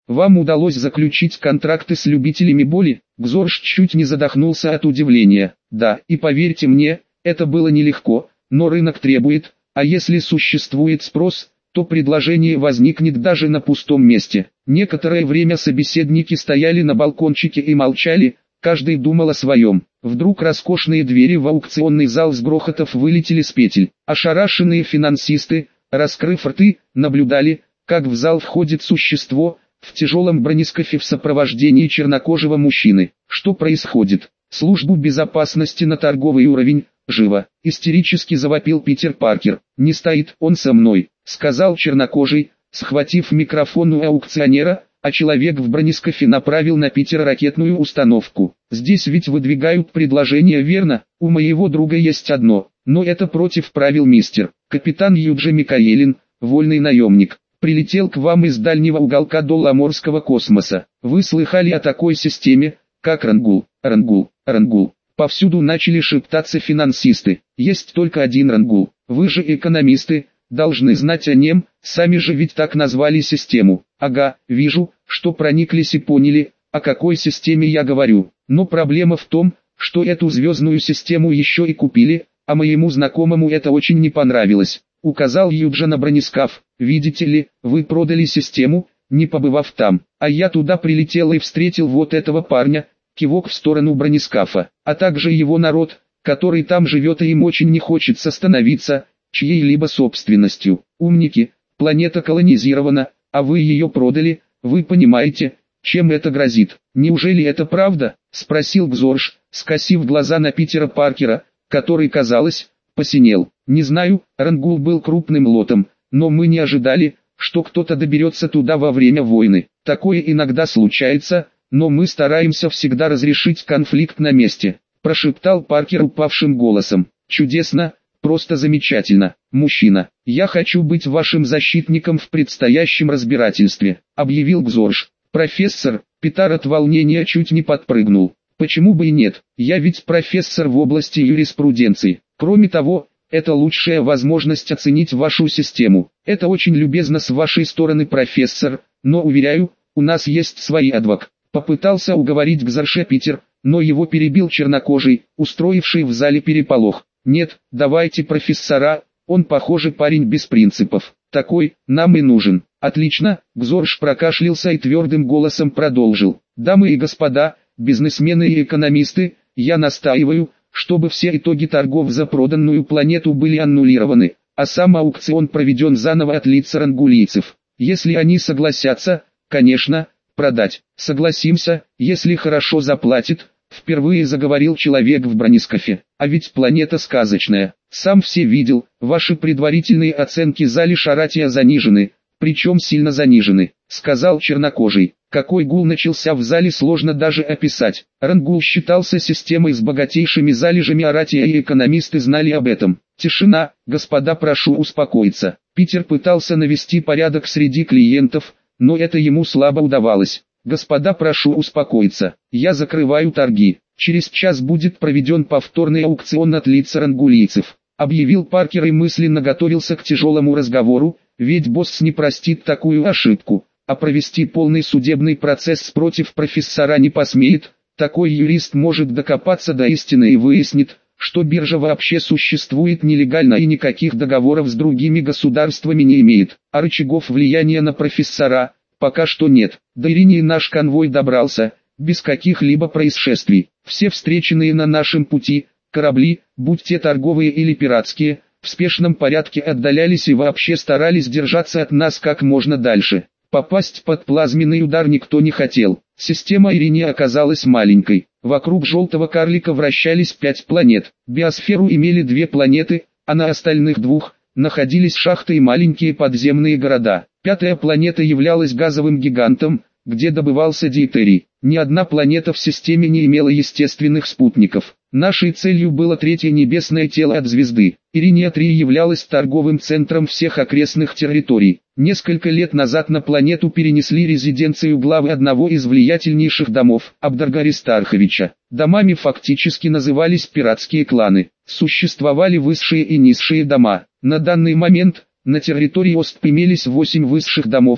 Вам удалось заключить контракты с любителями боли? Гзорш чуть не задохнулся от удивления. Да, и поверьте мне, это было нелегко, но рынок требует, а если существует спрос, то предложение возникнет даже на пустом месте. Некоторое время собеседники стояли на балкончике и молчали, каждый думал о своем. Вдруг роскошные двери в аукционный зал с грохотов вылетели с петель. Ошарашенные финансисты, раскрыв рты, наблюдали, как в зал входит существо, в тяжелом бронескафе в сопровождении чернокожего мужчины. Что происходит? Службу безопасности на торговый уровень, живо! Истерически завопил Питер Паркер. Не стоит он со мной, сказал чернокожий, схватив микрофон у аукционера, а человек в бронескафе направил на Питера ракетную установку. Здесь ведь выдвигают предложение, верно? У моего друга есть одно, но это против правил, мистер. Капитан Юджи Микаэлин, вольный наемник, прилетел к вам из дальнего уголка Долламорского космоса. Вы слыхали о такой системе, как Рангул? Рангул. Повсюду начали шептаться финансисты. Есть только один Рангул. Вы же экономисты, должны знать о нем, сами же ведь так назвали систему. Ага, вижу, что прониклись и поняли, о какой системе я говорю. Но проблема в том, что эту звездную систему еще и купили, а моему знакомому это очень не понравилось. Указал Юджи на бронескаф. Видите ли, вы продали систему, не побывав там, а я туда прилетел и встретил вот этого парня, кивок в сторону бронескафа, а также его народ, который там живет, и им очень не хочется становиться чьей-либо собственностью. Умники, планета колонизирована, а вы ее продали, вы понимаете, чем это грозит? Неужели это правда? Спросил Гзорш, скосив глаза на Питера Паркера, который, казалось, посинел. Не знаю, Рангул был крупным лотом, но мы не ожидали, что кто-то доберется туда во время войны. Такое иногда случается, но мы стараемся всегда разрешить конфликт на месте, прошептал Паркер упавшим голосом. Чудесно, просто замечательно, мужчина. Я хочу быть вашим защитником в предстоящем разбирательстве, объявил Гзорш. Профессор, Питар от волнения чуть не подпрыгнул. Почему бы и нет, я ведь профессор в области юриспруденции. Кроме того, это лучшая возможность оценить вашу систему. Это очень любезно с вашей стороны, профессор, но уверяю, у нас есть свои адвок. Попытался уговорить Гзорша Питер, но его перебил чернокожий, устроивший в зале переполох. Нет, давайте профессора, он, похоже, парень без принципов. Такой нам и нужен. Отлично, Гзорш прокашлялся и твердым голосом продолжил. Дамы и господа, бизнесмены и экономисты, я настаиваю, чтобы все итоги торгов за проданную планету были аннулированы, а сам аукцион проведен заново от лиц рангулийцев. Если они согласятся, конечно, продать. Согласимся, если хорошо заплатит, впервые заговорил человек в бронескафе. А ведь планета сказочная. Сам все видел, ваши предварительные оценки Зали Шаратия занижены, причем сильно занижены, сказал чернокожий. Какой гул начался в зале, сложно даже описать. Рангул считался системой с богатейшими залежами Аратия, и экономисты знали об этом. Тишина, господа, прошу успокоиться. Питер пытался навести порядок среди клиентов, но это ему слабо удавалось. Господа, прошу успокоиться. Я закрываю торги. Через час будет проведен повторный аукцион от лиц рангулийцев, объявил Паркер и мысленно готовился к тяжелому разговору, ведь босс не простит такую ошибку. А провести полный судебный процесс против профессора не посмеет. Такой юрист может докопаться до истины и выяснит, что биржа вообще существует нелегально и никаких договоров с другими государствами не имеет. А рычагов влияния на профессора пока что нет. До Иринии наш конвой добрался, без каких-либо происшествий. Все встреченные на нашем пути корабли, будь те торговые или пиратские, в спешном порядке отдалялись и вообще старались держаться от нас как можно дальше. Попасть под плазменный удар никто не хотел. Система Ириния оказалась маленькой. Вокруг желтого карлика вращались 5 планет. Биосферу имели 2 планеты, а на остальных 2 находились шахты и маленькие подземные города. 5-я планета являлась газовым гигантом, где добывался дейтерий. Ни одна планета в системе не имела естественных спутников. Нашей целью было 3-е небесное тело от звезды. Ириния-3 являлась торговым центром всех окрестных территорий. Несколько лет назад на планету перенесли резиденцию главы одного из влиятельнейших домов, Абдарга Аристарховича. Домами фактически назывались пиратские кланы. Существовали высшие и низшие дома. На данный момент на территории ОСТ имелись 8 высших домов,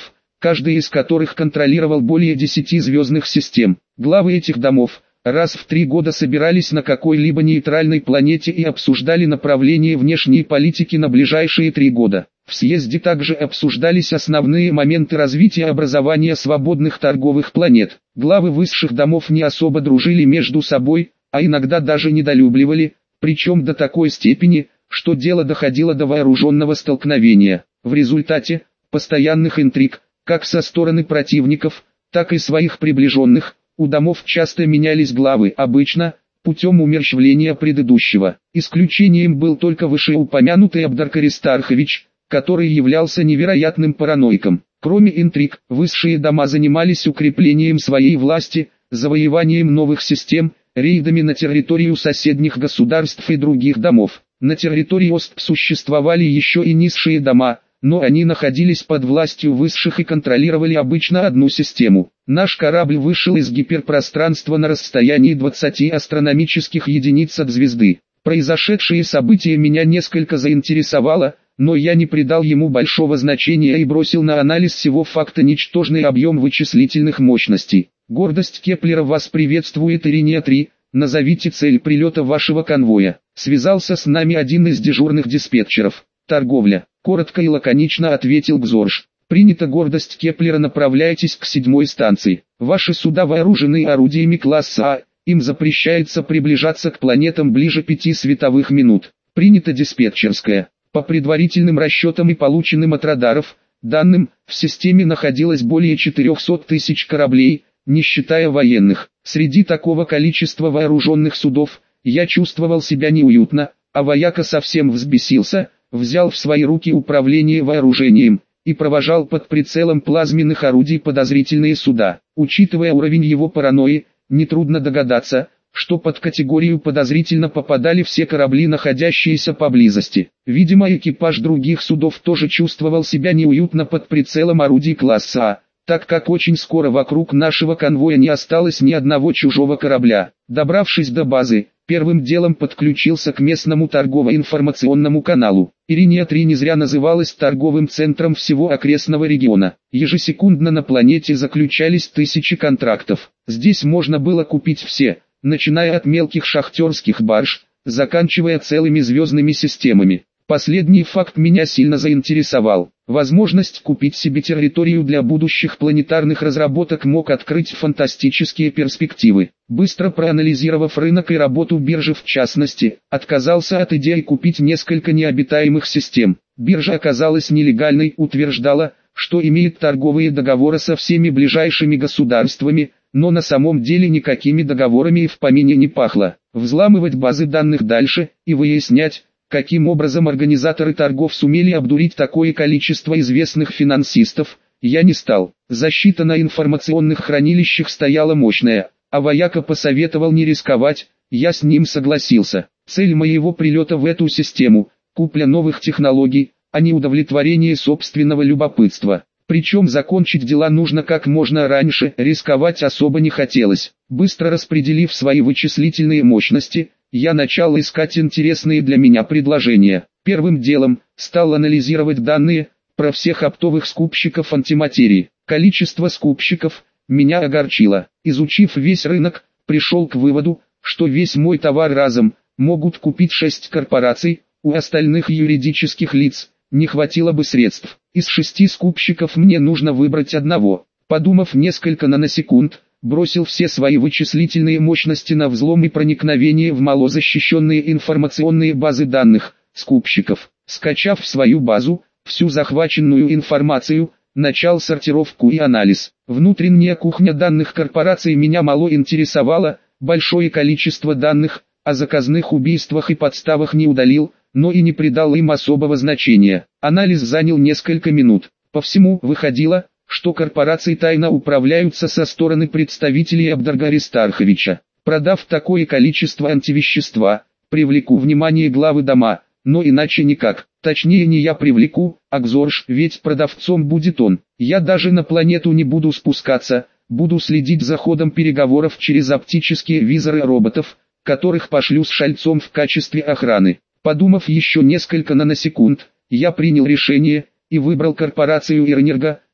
каждый из которых контролировал более 10 звездных систем. Главы этих домов раз в 3 года собирались на какой-либо нейтральной планете и обсуждали направление внешней политики на ближайшие 3 года. В съезде также обсуждались основные моменты развития образования свободных торговых планет. Главы высших домов не особо дружили между собой, а иногда даже недолюбливали, причем до такой степени, что дело доходило до вооруженного столкновения. В результате постоянных интриг, как со стороны противников, так и своих приближенных, у домов часто менялись главы, обычно путем умерщвления предыдущего. Исключением был только вышеупомянутый Абдар Аристархович, который являлся невероятным параноиком. Кроме интриг, высшие дома занимались укреплением своей власти, завоеванием новых систем, рейдами на территорию соседних государств и других домов. На территории ОСТ существовали еще и низшие дома, но они находились под властью высших и контролировали обычно одну систему. Наш корабль вышел из гиперпространства на расстоянии 20 астрономических единиц от звезды. Произошедшее событие меня несколько заинтересовало, но я не придал ему большого значения и бросил на анализ всего факта ничтожный объем вычислительных мощностей. Гордость Кеплера вас приветствует, Ириния-3, назовите цель прилета вашего конвоя. Связался с нами один из дежурных диспетчеров. Торговля. Коротко и лаконично ответил Гзорж. Принято, гордость Кеплера, направляйтесь к 7-й станции. Ваши суда вооружены орудиями класса А, им запрещается приближаться к планетам ближе 5 световых минут. Принято, диспетчерская. По предварительным расчетам и полученным от радаров данным, в системе находилось более 400 тысяч кораблей, не считая военных. Среди такого количества вооруженных судов, я чувствовал себя неуютно, а вояка совсем взбесился, взял в свои руки управление вооружением и провожал под прицелом плазменных орудий подозрительные суда. Учитывая уровень его паранойи, нетрудно догадаться, что под категорию подозрительно попадали все корабли, находящиеся поблизости. Видимо, экипаж других судов тоже чувствовал себя неуютно под прицелом орудий класса А, так как очень скоро вокруг нашего конвоя не осталось ни одного чужого корабля. Добравшись до базы, первым делом подключился к местному торгово-информационному каналу. Ириния-3 не зря называлась торговым центром всего окрестного региона. Ежесекундно на планете заключались тысячи контрактов. Здесь можно было купить все, начиная от мелких шахтерских барж, заканчивая целыми звездными системами. Последний факт меня сильно заинтересовал. Возможность купить себе территорию для будущих планетарных разработок мог открыть фантастические перспективы. Быстро проанализировав рынок и работу биржи в частности, отказался от идеи купить несколько необитаемых систем. Биржа оказалась нелегальной, утверждала, что имеет торговые договоры со всеми ближайшими государствами, но на самом деле никакими договорами и в помине не пахло. Взламывать базы данных дальше и выяснять, каким образом организаторы торгов сумели обдурить такое количество известных финансистов, я не стал. Защита на информационных хранилищах стояла мощная, а вояка посоветовал не рисковать, я с ним согласился. Цель моего прилета в эту систему – купля новых технологий, а не удовлетворение собственного любопытства. Причем закончить дела нужно как можно раньше, рисковать особо не хотелось. Быстро распределив свои вычислительные мощности, я начал искать интересные для меня предложения. Первым делом стал анализировать данные про всех оптовых скупщиков антиматерии. Количество скупщиков меня огорчило. Изучив весь рынок, пришел к выводу, что весь мой товар разом могут купить 6 корпораций, у остальных юридических лиц не хватило бы средств. Из 6 скупщиков мне нужно выбрать одного. Подумав несколько наносекунд, бросил все свои вычислительные мощности на взлом и проникновение в малозащищенные информационные базы данных скупщиков. Скачав в свою базу всю захваченную информацию, начал сортировку и анализ. Внутренняя кухня данных корпораций меня мало интересовала, большое количество данных о заказных убийствах и подставах не удалил, но и не придал им особого значения. Анализ занял несколько минут. По всему выходило, что корпорации тайно управляются со стороны представителей Абдарга Аристарховича. Продав такое количество антивещества, привлеку внимание главы дома, но иначе никак. Точнее, не я привлеку, а Гзорж, ведь продавцом будет он. Я даже на планету не буду спускаться, буду следить за ходом переговоров через оптические визоры роботов, которых пошлю с Шальцом в качестве охраны. Подумав еще несколько наносекунд, я принял решение и выбрал корпорацию Ирнерго,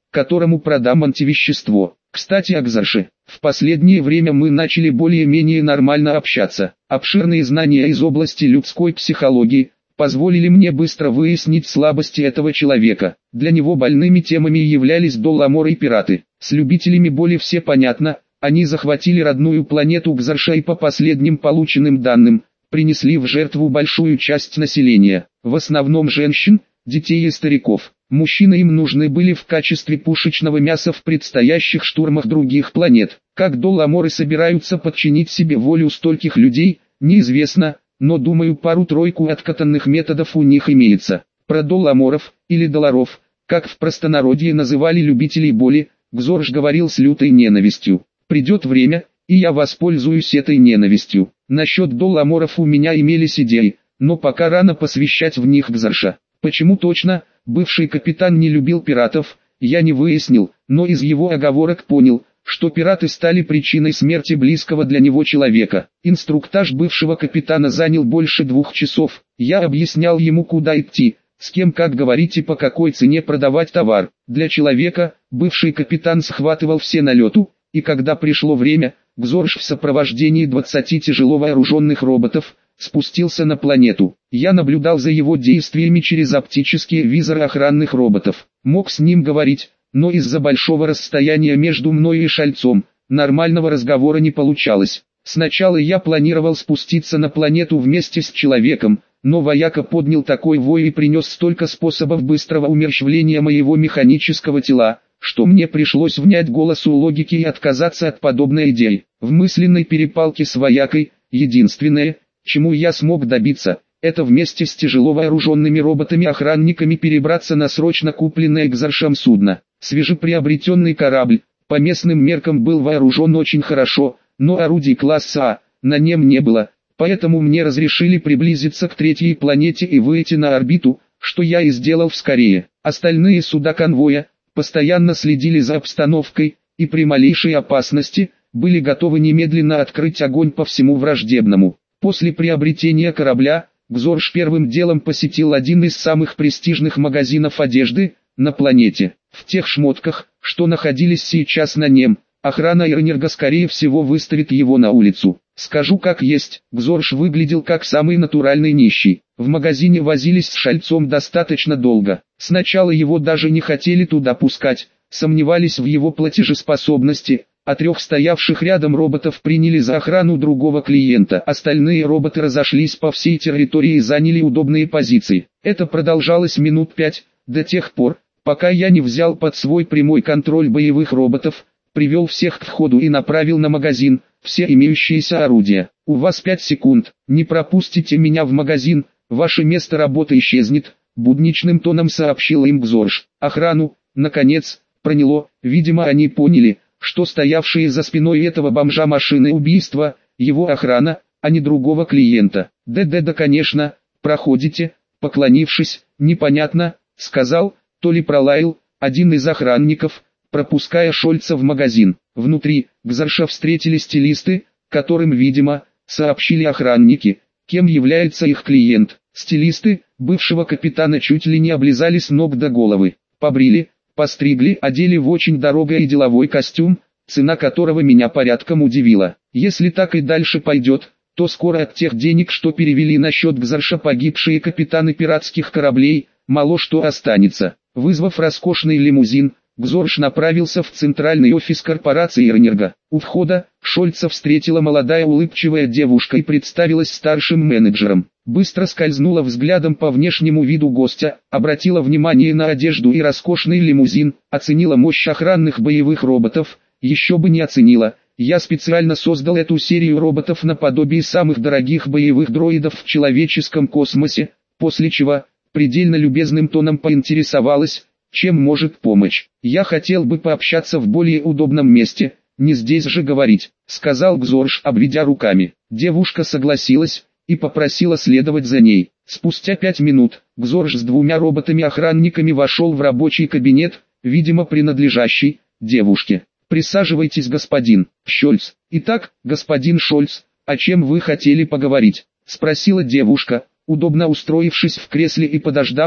которому продам антивещество. Кстати, о Гзарше. В последнее время мы начали более-менее нормально общаться. Обширные знания из области людской психологии позволили мне быстро выяснить слабости этого человека. Для него больными темами являлись Долламор и пираты. С любителями боли все понятно, они захватили родную планету Гзарша и по последним полученным данным, принесли в жертву большую часть населения, в основном женщин, детей и стариков. Мужчины им нужны были в качестве пушечного мяса в предстоящих штурмах других планет. Как Долламоры собираются подчинить себе волю стольких людей, неизвестно, но думаю, пару-тройку откатанных методов у них имеется. Про Долламоров, или Долларов, как в простонародье называли любителей боли, Гзорж говорил с лютой ненавистью. Придет время, и я воспользуюсь этой ненавистью. Насчет Долламоров у меня имелись идеи, но пока рано посвящать в них Гзоржа. Почему точно бывший капитан не любил пиратов, я не выяснил, но из его оговорок понял, что пираты стали причиной смерти близкого для него человека. Инструктаж бывшего капитана занял больше 2 часов. Я объяснял ему, куда идти, с кем как говорить и по какой цене продавать товар. Для человека, бывший капитан схватывал все на лету, и когда пришло время, Гзорж в сопровождении 20 тяжело вооруженных роботов спустился на планету. Я наблюдал за его действиями через оптические визоры охранных роботов. Мог с ним говорить, но из-за большого расстояния между мной и Шальцом, нормального разговора не получалось. Сначала я планировал спуститься на планету вместе с человеком, но вояка поднял такой вой и принес столько способов быстрого умерщвления моего механического тела, что мне пришлось внять голосу логики и отказаться от подобной идеи. В мысленной перепалке с воякой, единственное, чему я смог добиться, это вместе с тяжело вооруженными роботами-охранниками перебраться на срочно купленное Гзаршем судно. Свежеприобретенный корабль, по местным меркам был вооружен очень хорошо, но орудий класса А на нем не было, поэтому мне разрешили приблизиться к 3-й планете и выйти на орбиту, что я и сделал вскорее. Остальные суда конвоя постоянно следили за обстановкой, и при малейшей опасности были готовы немедленно открыть огонь по всему враждебному. После приобретения корабля, Гзорж первым делом посетил один из самых престижных магазинов одежды на планете. В тех шмотках, что находились сейчас на нем, охрана Ирнерга скорее всего выставит его на улицу. Скажу как есть, Гзорж выглядел как самый натуральный нищий. В магазине возились с Шальцом достаточно долго. Сначала его даже не хотели туда пускать, сомневались в его платежеспособности, а 3 стоявших рядом роботов приняли за охрану другого клиента. Остальные роботы разошлись по всей территории и заняли удобные позиции. Это продолжалось минут 5, до тех пор, пока я не взял под свой прямой контроль боевых роботов, привел всех к входу и направил на магазин все имеющиеся орудия. У вас 5 секунд, не пропустите меня в магазин, ваше место работы исчезнет, будничным тоном сообщил им Гзорж. Охрану, наконец, проняло, видимо они поняли, что стоявшие за спиной этого бомжа машины убийства, его охрана, а не другого клиента. Да конечно, проходите, поклонившись, непонятно, сказал, то ли пролаял, один из охранников, пропуская Шольца в магазин. Внутри, Гзарша встретили стилисты, которым, видимо, сообщили охранники, кем является их клиент. Стилисты, бывшего капитана чуть ли не облизали с ног до головы, побрили, постригли, одели в очень дорогой и деловой костюм, цена которого меня порядком удивила. Если так и дальше пойдет, то скоро от тех денег, что перевели на счет Гзарша погибшие капитаны пиратских кораблей, мало что останется. Вызвав роскошный лимузин, Гзорж направился в центральный офис корпорации Ирнерга. У входа Шольца встретила молодая улыбчивая девушка и представилась старшим менеджером. Быстро скользнула взглядом по внешнему виду гостя, обратила внимание на одежду и роскошный лимузин, оценила мощь охранных боевых роботов, еще бы не оценила. Я специально создал эту серию роботов наподобие самых дорогих боевых дроидов в человеческом космосе, после чего, предельно любезным тоном поинтересовалась, чем может помочь. Я хотел бы пообщаться в более удобном месте, не здесь же говорить, сказал Гзорж, обведя руками. Девушка согласилась и попросила следовать за ней. Спустя 5 минут, Гзорж с 2 роботами-охранниками вошел в рабочий кабинет, видимо принадлежащий девушке. «Присаживайтесь, господин Шольц». «Итак, господин Шольц, о чем вы хотели поговорить?» — спросила девушка, удобно устроившись в кресле и подождав,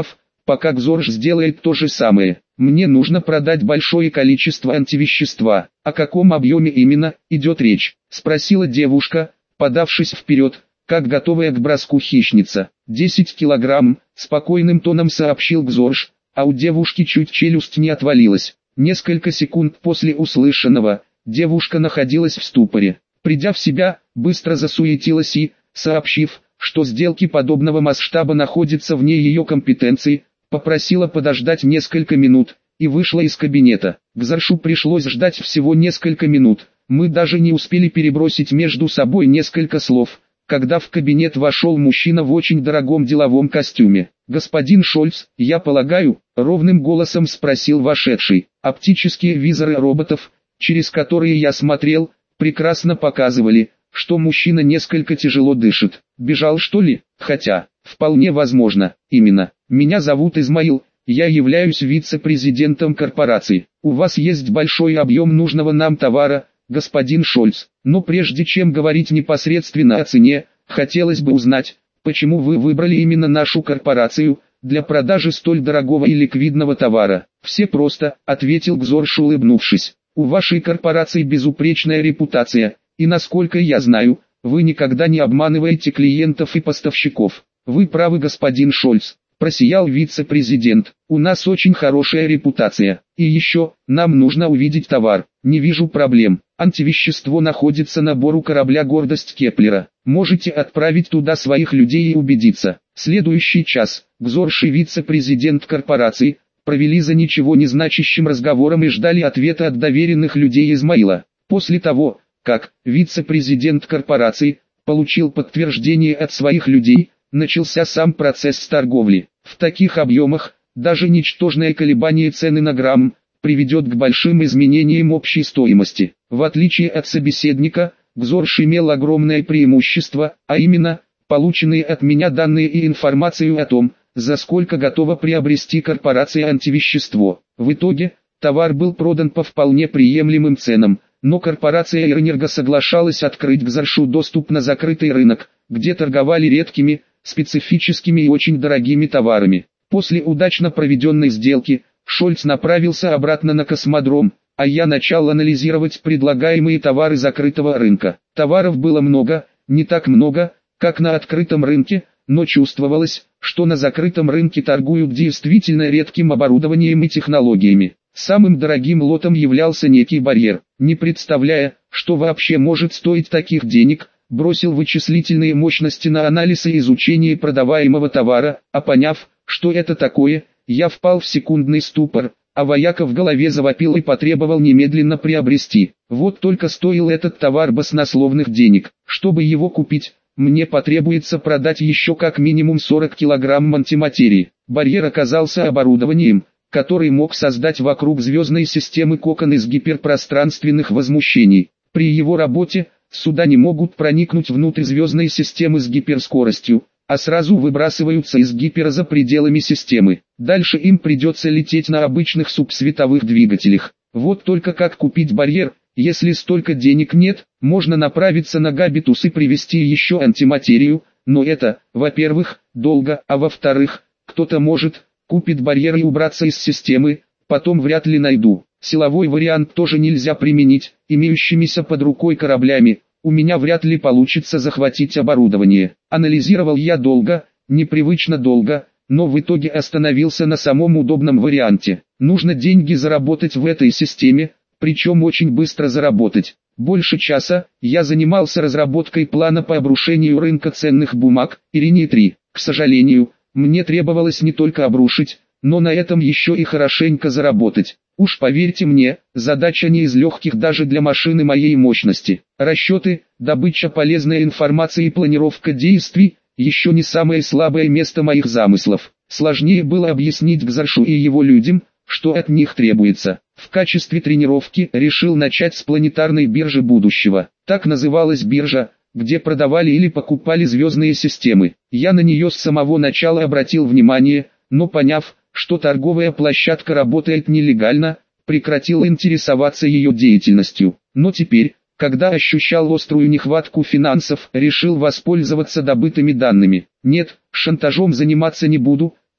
пока Гзорж сделает то же самое. Мне нужно продать большое количество антивещества. О каком объеме именно идет речь? Спросила девушка, подавшись вперед, как готовая к броску хищница. 10 килограмм, спокойным тоном сообщил Гзорж, а у девушки чуть челюсть не отвалилась. Несколько секунд после услышанного, девушка находилась в ступоре. Придя в себя, быстро засуетилась и, сообщив, что сделки подобного масштаба находятся вне ее компетенции, попросила подождать несколько минут, и вышла из кабинета. Гзоршу пришлось ждать всего несколько минут, мы даже не успели перебросить между собой несколько слов, когда в кабинет вошел мужчина в очень дорогом деловом костюме. «Господин Шольц, я полагаю», — ровным голосом спросил вошедший, «оптические визоры роботов, через которые я смотрел, прекрасно показывали, что мужчина несколько тяжело дышит. Бежал, что ли? Хотя, вполне возможно, именно. Меня зовут Измаил, я являюсь вице-президентом корпорации. У вас есть большой объем нужного нам товара, господин Шольц. Но прежде чем говорить непосредственно о цене, хотелось бы узнать, почему вы выбрали именно нашу корпорацию для продажи столь дорогого и ликвидного товара. Все просто, ответил Гзорж, улыбнувшись. У вашей корпорации безупречная репутация, и насколько я знаю, вы никогда не обманываете клиентов и поставщиков. Вы правы, господин Шольц, просиял вице-президент. У нас очень хорошая репутация. И еще, нам нужно увидеть товар. Не вижу проблем. Антивещество находится на борту корабля «Гордость Кеплера». Можете отправить туда своих людей и убедиться. Следующий час, Гзорж и вице-президент корпорации провели за ничего не значащим разговором и ждали ответа от доверенных людей Измаила. После того, как вице-президент корпорации получил подтверждение от своих людей, начался сам процесс торговли. В таких объемах, даже ничтожное колебание цены на грамм приведет к большим изменениям общей стоимости. В отличие от собеседника, Гзорж имел огромное преимущество, а именно, полученные от меня данные и информацию о том, за сколько готова приобрести корпорация антивещество. В итоге, товар был продан по вполне приемлемым ценам, но корпорация Ирэнерго соглашалась открыть Гзоршу доступ на закрытый рынок, где торговали редкими, специфическими и очень дорогими товарами. После удачно проведенной сделки, Шольц направился обратно на космодром, а я начал анализировать предлагаемые товары закрытого рынка. Товаров было много, не так много, как на открытом рынке, но чувствовалось, что на закрытом рынке торгуют действительно редким оборудованием и технологиями. Самым дорогим лотом являлся некий барьер. Не представляя, что вообще может стоить таких денег, бросил вычислительные мощности на анализ и изучение продаваемого товара, а поняв, что это такое, я впал в секундный ступор, а вояка в голове завопил и потребовал немедленно приобрести. Вот только стоил этот товар баснословных денег. Чтобы его купить, мне потребуется продать еще как минимум 40 килограмм антиматерии. Барьер оказался оборудованием, который мог создать вокруг звездной системы кокон из гиперпространственных возмущений. При его работе, суда не могут проникнуть внутрь звездной системы с гиперскоростью, а сразу выбрасываются из гипера за пределами системы. Дальше им придется лететь на обычных субсветовых двигателях. Вот только как купить барьер, если столько денег нет? Можно направиться на Габитус и привезти еще антиматерию, но это, во-первых, долго, а во-вторых, кто-то может, купит барьер и убраться из системы, потом вряд ли найду. Силовой вариант тоже нельзя применить, имеющимися под рукой кораблями, у меня вряд ли получится захватить оборудование. Анализировал я долго, непривычно долго, но в итоге остановился на самом удобном варианте. Нужно деньги заработать в этой системе, причем очень быстро заработать. Больше часа я занимался разработкой плана по обрушению рынка ценных бумаг, Ириней-3. К сожалению, мне требовалось не только обрушить, но на этом еще и хорошенько заработать. Уж поверьте мне, задача не из легких даже для машины моей мощности. Расчеты, добыча полезной информации и планировка действий – еще не самое слабое место моих замыслов. Сложнее было объяснить Гзоршу и его людям, что от них требуется. В качестве тренировки решил начать с планетарной биржи будущего. Так называлась биржа, где продавали или покупали звездные системы. Я на нее с самого начала обратил внимание, но поняв, что торговая площадка работает нелегально, прекратил интересоваться ее деятельностью. Но теперь, когда ощущал острую нехватку финансов, решил воспользоваться добытыми данными. Нет, шантажом заниматься не буду,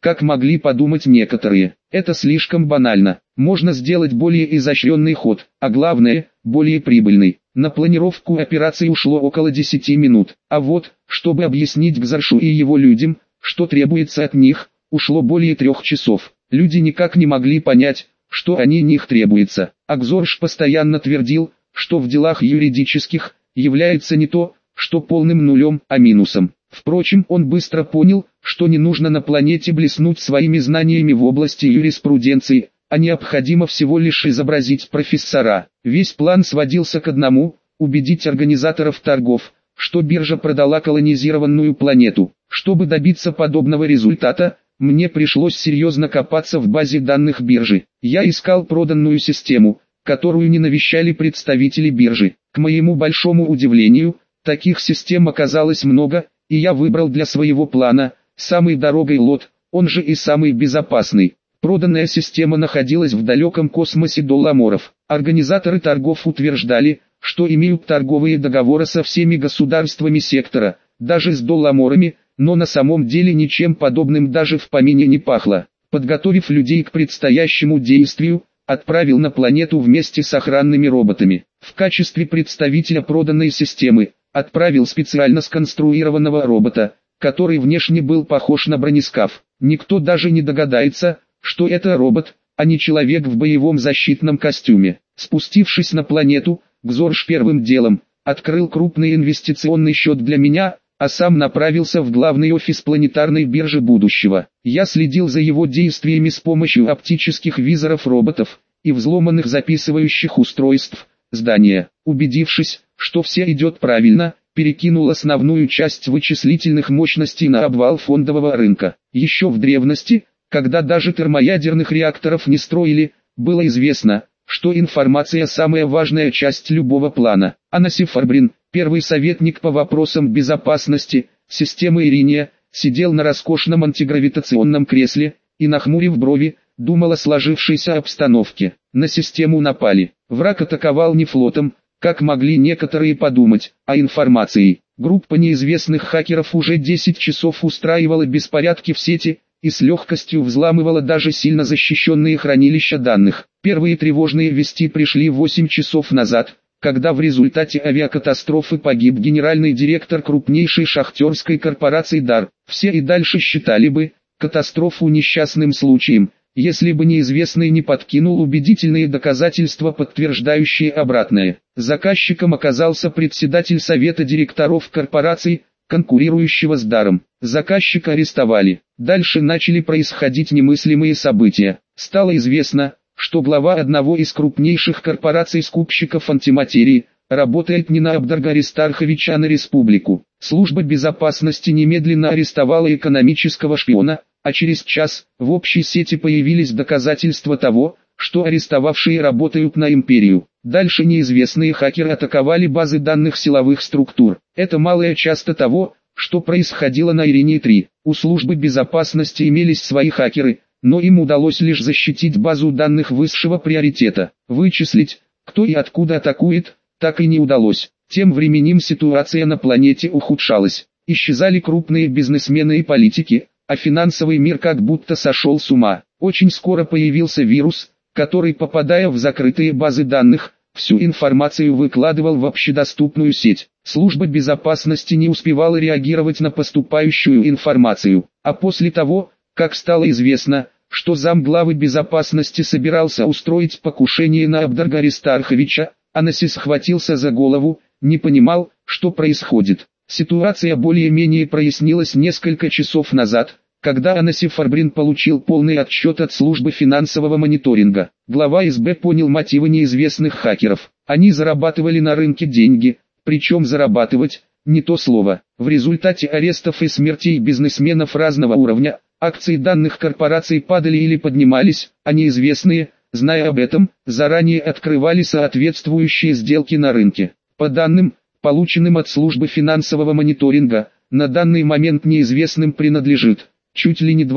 как могли подумать некоторые. Это слишком банально. Можно сделать более изощренный ход, а главное, более прибыльный. На планировку операции ушло около 10 минут. А вот, чтобы объяснить Гзоршу и его людям, что требуется от них, ушло более 3 часов. Люди никак не могли понять, что от них требуется. А Гзорш постоянно твердил, что в делах юридических является не то, что полным нулем, а минусом. Впрочем, он быстро понял, что не нужно на планете блеснуть своими знаниями в области юриспруденции, а необходимо всего лишь изобразить профессора. Весь план сводился к одному – убедить организаторов торгов, что биржа продала колонизированную планету. Чтобы добиться подобного результата, мне пришлось серьезно копаться в базе данных биржи. Я искал проданную систему, которую не навещали представители биржи. К моему большому удивлению, таких систем оказалось много, и я выбрал для своего плана самый дорогой лот, он же и самый безопасный. Проданная система находилась в далеком космосе до Ламоров. Организаторы торгов утверждали, что имеют торговые договоры со всеми государствами сектора, даже с Доламорами, но на самом деле ничем подобным даже в помине не пахло. Подготовив людей к предстоящему действию, отправил на планету вместе с охранными роботами. В качестве представителя проданной системы, отправил специально сконструированного робота, который внешне был похож на бронескаф. Никто даже не догадается, что это робот, а не человек в боевом защитном костюме. Спустившись на планету, Гзорш первым делом открыл крупный инвестиционный счет для меня, а сам направился в главный офис планетарной биржи будущего. Я следил за его действиями с помощью оптических визоров роботов и взломанных записывающих устройств здания. Убедившись, что все идет правильно, перекинул основную часть вычислительных мощностей на обвал фондового рынка. Еще в древности, когда даже термоядерных реакторов не строили, было известно, что информация самая важная часть любого плана. Анасиф Фарбрин, первый советник по вопросам безопасности системы Ириния, сидел на роскошном антигравитационном кресле и, нахмурив брови, думал о сложившейся обстановке. На систему напали. Враг атаковал не флотом, как могли некоторые подумать, а информацией. Группа неизвестных хакеров уже 10 часов устраивала беспорядки в сети и с легкостью взламывала даже сильно защищенные хранилища данных. Первые тревожные вести пришли 8 часов назад, когда в результате авиакатастрофы погиб генеральный директор крупнейшей шахтерской корпорации «Дар». Все и дальше считали бы катастрофу несчастным случаем, если бы неизвестный не подкинул убедительные доказательства, подтверждающие обратное. Заказчиком оказался председатель совета директоров корпораций, конкурирующего с Даром. Заказчика арестовали. Дальше начали происходить немыслимые события. Стало известно, что глава одного из крупнейших корпораций-скупщиков антиматерии работает не на Абдарга Аристарховича, а на республику. Служба безопасности немедленно арестовала экономического шпиона, а через час в общей сети появились доказательства того, что арестовавшие работают на империю. Дальше неизвестные хакеры атаковали базы данных силовых структур. Это малая часть того, что происходило на Иринии-3. У службы безопасности имелись свои хакеры, но им удалось лишь защитить базу данных высшего приоритета. Вычислить, кто и откуда атакует, так и не удалось. Тем временем ситуация на планете ухудшалась. Исчезали крупные бизнесмены и политики, а финансовый мир как будто сошел с ума. Очень скоро появился вирус, который, попадая в закрытые базы данных, всю информацию выкладывал в общедоступную сеть. Служба безопасности не успевала реагировать на поступающую информацию, а после того, как стало известно, что замглавы безопасности собирался устроить покушение на Абдарга Аристарховича, Анасис схватился за голову, не понимал, что происходит. Ситуация более-менее прояснилась несколько часов назад, когда Анасиф Фарбрин получил полный отчет от службы финансового мониторинга. Глава СБ понял мотивы неизвестных хакеров. Они зарабатывали на рынке деньги, причем зарабатывать – не то слово. В результате арестов и смертей бизнесменов разного уровня, акции данных корпораций падали или поднимались, а неизвестные, зная об этом, заранее открывали соответствующие сделки на рынке. По данным, полученным от службы финансового мониторинга, на данный момент неизвестным принадлежит чуть ли не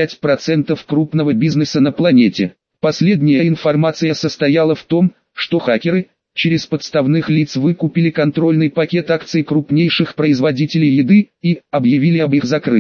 25% крупного бизнеса на планете. Последняя информация состояла в том, что хакеры, через подставных лиц выкупили контрольный пакет акций крупнейших производителей еды и объявили об их закрытии.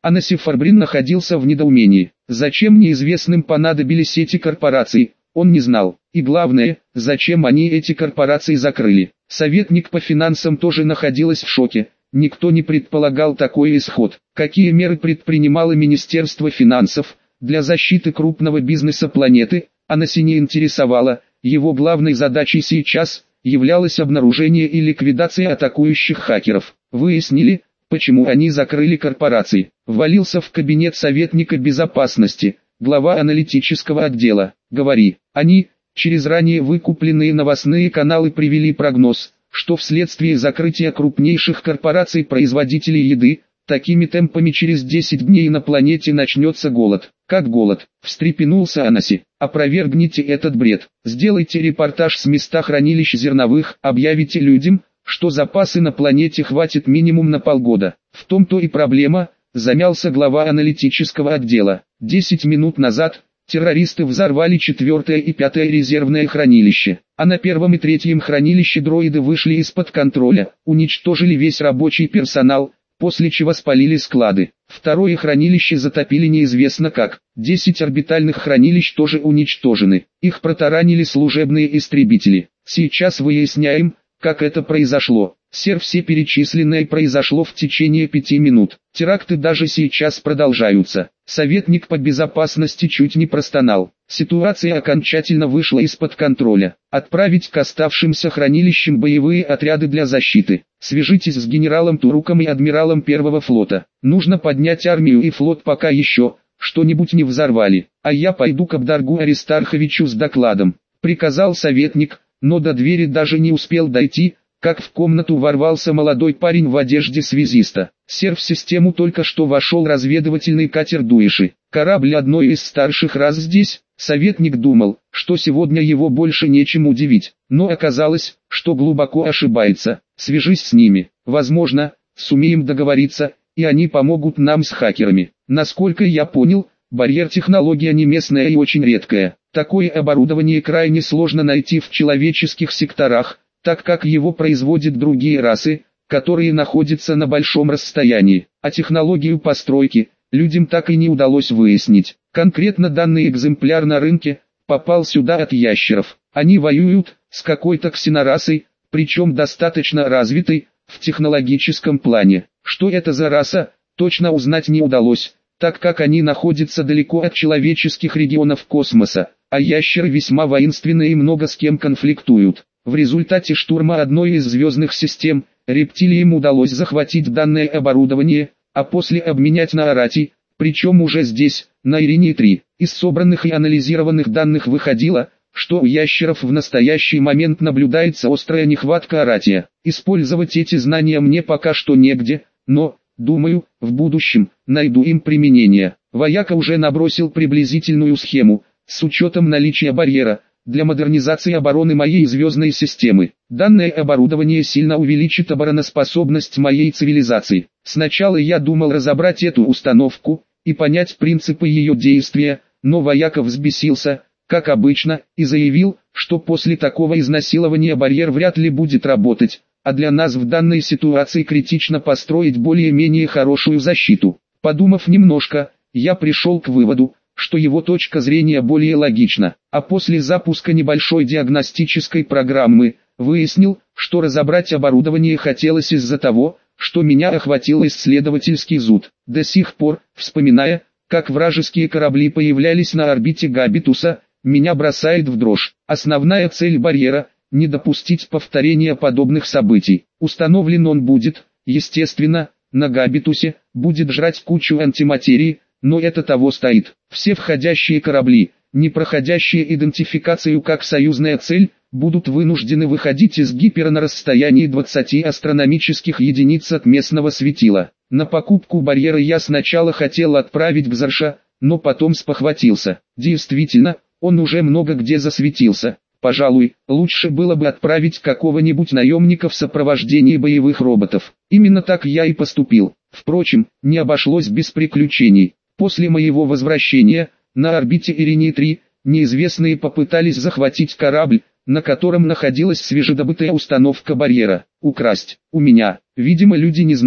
Анаси Фарбрин находился в недоумении. Зачем неизвестным понадобились эти корпорации, он не знал. И главное, зачем они эти корпорации закрыли. Советник по финансам тоже находилась в шоке. Никто не предполагал такой исход. Какие меры предпринимало Министерство финансов для защиты крупного бизнеса планеты, Анаси не интересовало. Его главной задачей сейчас являлось обнаружение и ликвидация атакующих хакеров. Выяснили, почему они закрыли корпорации. Ввалился в кабинет советника безопасности, глава аналитического отдела. Говори, они, через ранее выкупленные новостные каналы привели прогноз, что вследствие закрытия крупнейших корпораций-производителей еды, такими темпами через 10 дней на планете начнется голод. Как голод? Встрепенулся Анаси. Опровергните этот бред. Сделайте репортаж с места хранилищ зерновых, объявите людям, что запасы на планете хватит минимум на полгода. В том-то и проблема, замялся глава аналитического отдела. 10 минут назад террористы взорвали 4 и 5 резервное хранилище, а на 1 и 3 хранилище дроиды вышли из-под контроля, уничтожили весь рабочий персонал, после чего спалили склады. 2 хранилище затопили неизвестно как. 10 орбитальных хранилищ тоже уничтожены. Их протаранили служебные истребители. Сейчас выясняем, как это произошло. Сэр, все перечисленное произошло в течение 5 минут. Теракты даже сейчас продолжаются. Советник по безопасности чуть не простонал. Ситуация окончательно вышла из-под контроля. Отправить к оставшимся хранилищам боевые отряды для защиты. Свяжитесь с генералом Туруком и адмиралом Первого флота. Нужно поднять армию и флот, пока еще что-нибудь не взорвали. А я пойду к Абдаргу Аристарховичу с докладом. Приказал советник, но до двери даже не успел дойти, как в комнату ворвался молодой парень в одежде связиста. Сэр, в систему только что вошел разведывательный катер Дуиши. Корабль одной из старших рас здесь. Советник думал, что сегодня его больше нечем удивить, но оказалось, что глубоко ошибается. Свяжись с ними, возможно, сумеем договориться, и они помогут нам с хакерами. Насколько я понял, барьер технология не местная и очень редкая. Такое оборудование крайне сложно найти в человеческих секторах, так как его производят другие расы, которые находятся на большом расстоянии, а технологию постройки людям так и не удалось выяснить. Конкретно данный экземпляр на рынке попал сюда от ящеров. Они воюют с какой-то ксенорасой, причем достаточно развитой в технологическом плане. Что это за раса, точно узнать не удалось, так как они находятся далеко от человеческих регионов космоса, а ящеры весьма воинственны и много с кем конфликтуют. В результате штурма одной из звездных систем, рептилиям удалось захватить данное оборудование, а после обменять на Аратий, причем уже здесь, на Ирине-3. Из собранных и анализированных данных выходило, что у ящеров в настоящий момент наблюдается острая нехватка Аратия. Использовать эти знания мне пока что негде, но, думаю, в будущем найду им применение. Вояка уже набросил приблизительную схему, с учетом наличия барьера, для модернизации обороны моей звездной системы. Данное оборудование сильно увеличит обороноспособность моей цивилизации. Сначала я думал разобрать эту установку и понять принципы ее действия, но вояка взбесился, как обычно, и заявил, что после такого изнасилования барьер вряд ли будет работать, а для нас в данной ситуации критично построить более-менее хорошую защиту. Подумав немножко, я пришел к выводу, что его точка зрения более логична, а после запуска небольшой диагностической программы, выяснил, что разобрать оборудование хотелось из-за того, что меня охватил исследовательский зуд. До сих пор, вспоминая, как вражеские корабли появлялись на орбите Габитуса, меня бросает в дрожь. Основная цель барьера – не допустить повторения подобных событий. Установлен он будет, естественно, на Габитусе, будет жрать кучу антиматерии, но это того стоит. Все входящие корабли, не проходящие идентификацию как союзная цель, будут вынуждены выходить из гипера на расстоянии 20 астрономических единиц от местного светила. На покупку барьера я сначала хотел отправить Гзарша, но потом спохватился. Действительно, он уже много где засветился. Пожалуй, лучше было бы отправить какого-нибудь наемника в сопровождении боевых роботов. Именно так я и поступил. Впрочем, не обошлось без приключений. После моего возвращения, на орбите Ирине-3, неизвестные попытались захватить корабль, на котором находилась свежедобытая установка барьера. Украсть. У меня. Видимо, люди не знали,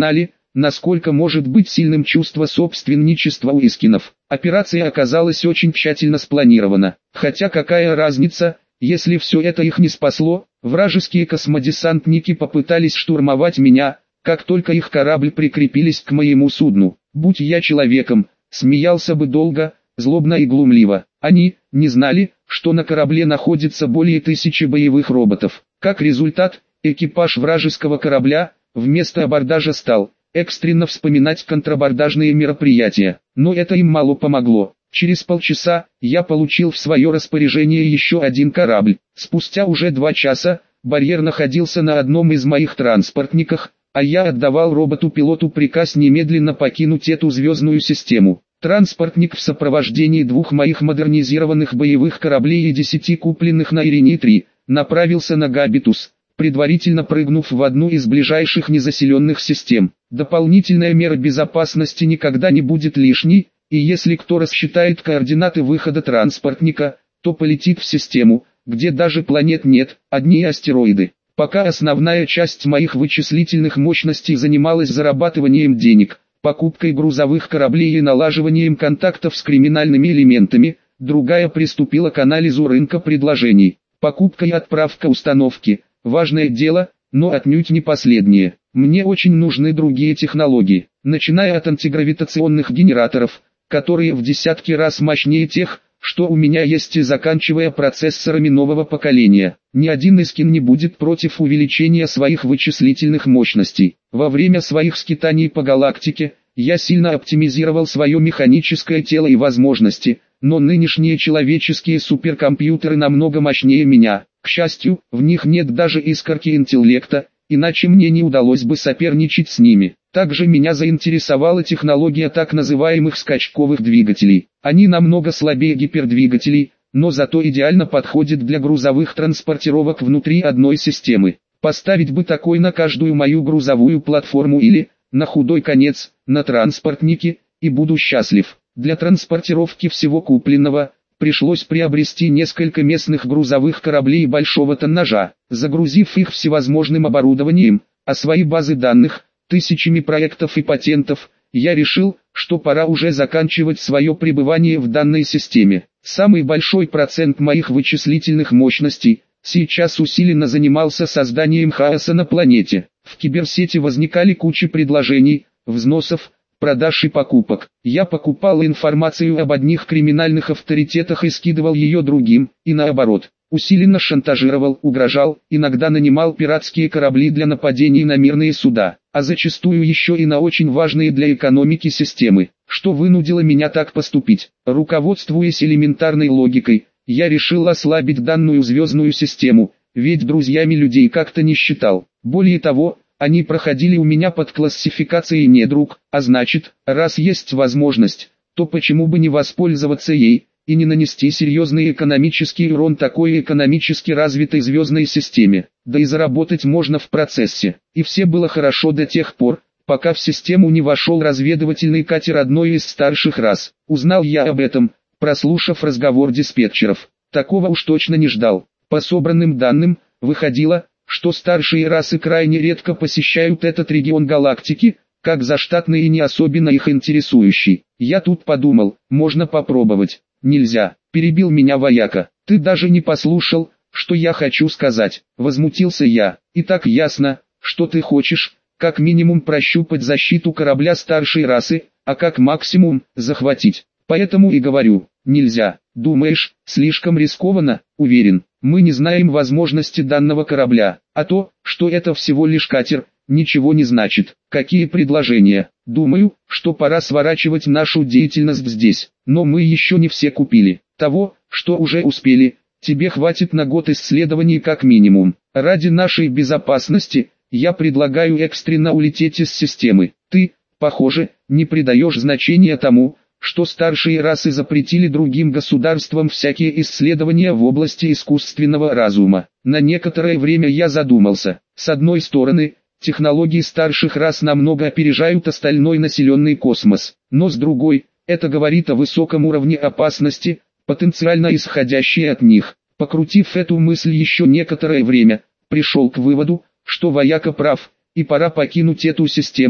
насколько может быть сильным чувство собственничества у Искинов. Операция оказалась очень тщательно спланирована. Хотя какая разница, если все это их не спасло, вражеские космодесантники попытались штурмовать меня, как только их корабль прикрепились к моему судну. Будь я человеком, смеялся бы долго, злобно и глумливо. Они не знали, что на корабле находится более 1000 боевых роботов. Как результат, экипаж вражеского корабля, вместо абордажа стал экстренно вспоминать контрабордажные мероприятия. Но это им мало помогло. Через полчаса, я получил в свое распоряжение еще один корабль. Спустя уже 2 часа, барьер находился на одном из моих транспортниках, а я отдавал роботу-пилоту приказ немедленно покинуть эту звездную систему. Транспортник в сопровождении 2 моих модернизированных боевых кораблей и 10 купленных на Ирине-3, направился на Габитус, предварительно прыгнув в одну из ближайших незаселенных систем. Дополнительная мера безопасности никогда не будет лишней, и если кто рассчитает координаты выхода транспортника, то полетит в систему, где даже планет нет, одни астероиды. Пока основная часть моих вычислительных мощностей занималась зарабатыванием денег, покупкой грузовых кораблей и налаживанием контактов с криминальными элементами, другая приступила к анализу рынка предложений. Покупка и отправка установки – важное дело, но отнюдь не последнее. Мне очень нужны другие технологии, начиная от антигравитационных генераторов, которые в десятки раз мощнее тех, что у меня есть, и заканчивая процессорами нового поколения. Ни один Искин не будет против увеличения своих вычислительных мощностей. Во время своих скитаний по галактике, я сильно оптимизировал свое механическое тело и возможности, но нынешние человеческие суперкомпьютеры намного мощнее меня. К счастью, в них нет даже искорки интеллекта, иначе мне не удалось бы соперничать с ними. Также меня заинтересовала технология так называемых скачковых двигателей. Они намного слабее гипердвигателей, но зато идеально подходят для грузовых транспортировок внутри одной системы. Поставить бы такой на каждую мою грузовую платформу или, на худой конец, на транспортнике, и буду счастлив. Для транспортировки всего купленного пришлось приобрести несколько местных грузовых кораблей большого тоннажа, загрузив их всевозможным оборудованием, а свои базы данных – тысячами проектов и патентов, я решил, что пора уже заканчивать свое пребывание в данной системе. Самый большой процент моих вычислительных мощностей сейчас усиленно занимался созданием хаоса на планете. В киберсети возникали кучи предложений, взносов, продаж и покупок. Я покупал информацию об одних криминальных авторитетах и скидывал ее другим, и наоборот. Усиленно шантажировал, угрожал, иногда нанимал пиратские корабли для нападений на мирные суда, а зачастую еще и на очень важные для экономики системы. Что вынудило меня так поступить? Руководствуясь элементарной логикой, я решил ослабить данную звездную систему, ведь друзьями людей как-то не считал. Более того, они проходили у меня под классификацией недруг, а значит, раз есть возможность, то почему бы не воспользоваться ей и не нанести серьезный экономический урон такой экономически развитой звездной системе, да и заработать можно в процессе. И все было хорошо до тех пор, пока в систему не вошел разведывательный катер одной из старших рас. Узнал я об этом, прослушав разговор диспетчеров. Такого уж точно не ждал. По собранным данным, выходило, что старшие расы крайне редко посещают этот регион галактики, как заштатный и не особенно их интересующий. Я тут подумал, можно попробовать. Нельзя, перебил меня вояка. Ты даже не послушал, что я хочу сказать. Возмутился я. И так ясно, что ты хочешь, как минимум прощупать защиту корабля старшей расы, а как максимум захватить. Поэтому и говорю, нельзя. Думаешь, слишком рискованно? Уверен, мы не знаем возможности данного корабля, а то, что это всего лишь катер, ничего не значит. Какие предложения? Думаю, что пора сворачивать нашу деятельность здесь, но мы еще не все купили. Того, что уже успели, тебе хватит на год исследований как минимум. Ради нашей безопасности, я предлагаю экстренно улететь из системы. Ты, похоже, не придаешь значения тому, что старшие расы запретили другим государствам всякие исследования в области искусственного разума. На некоторое время я задумался. С одной стороны, технологии старших рас намного опережают остальной населенный космос, но с другой, это говорит о высоком уровне опасности, потенциально исходящей от них. Покрутив эту мысль еще некоторое время, пришел к выводу, что вояка прав, и пора покинуть эту систему,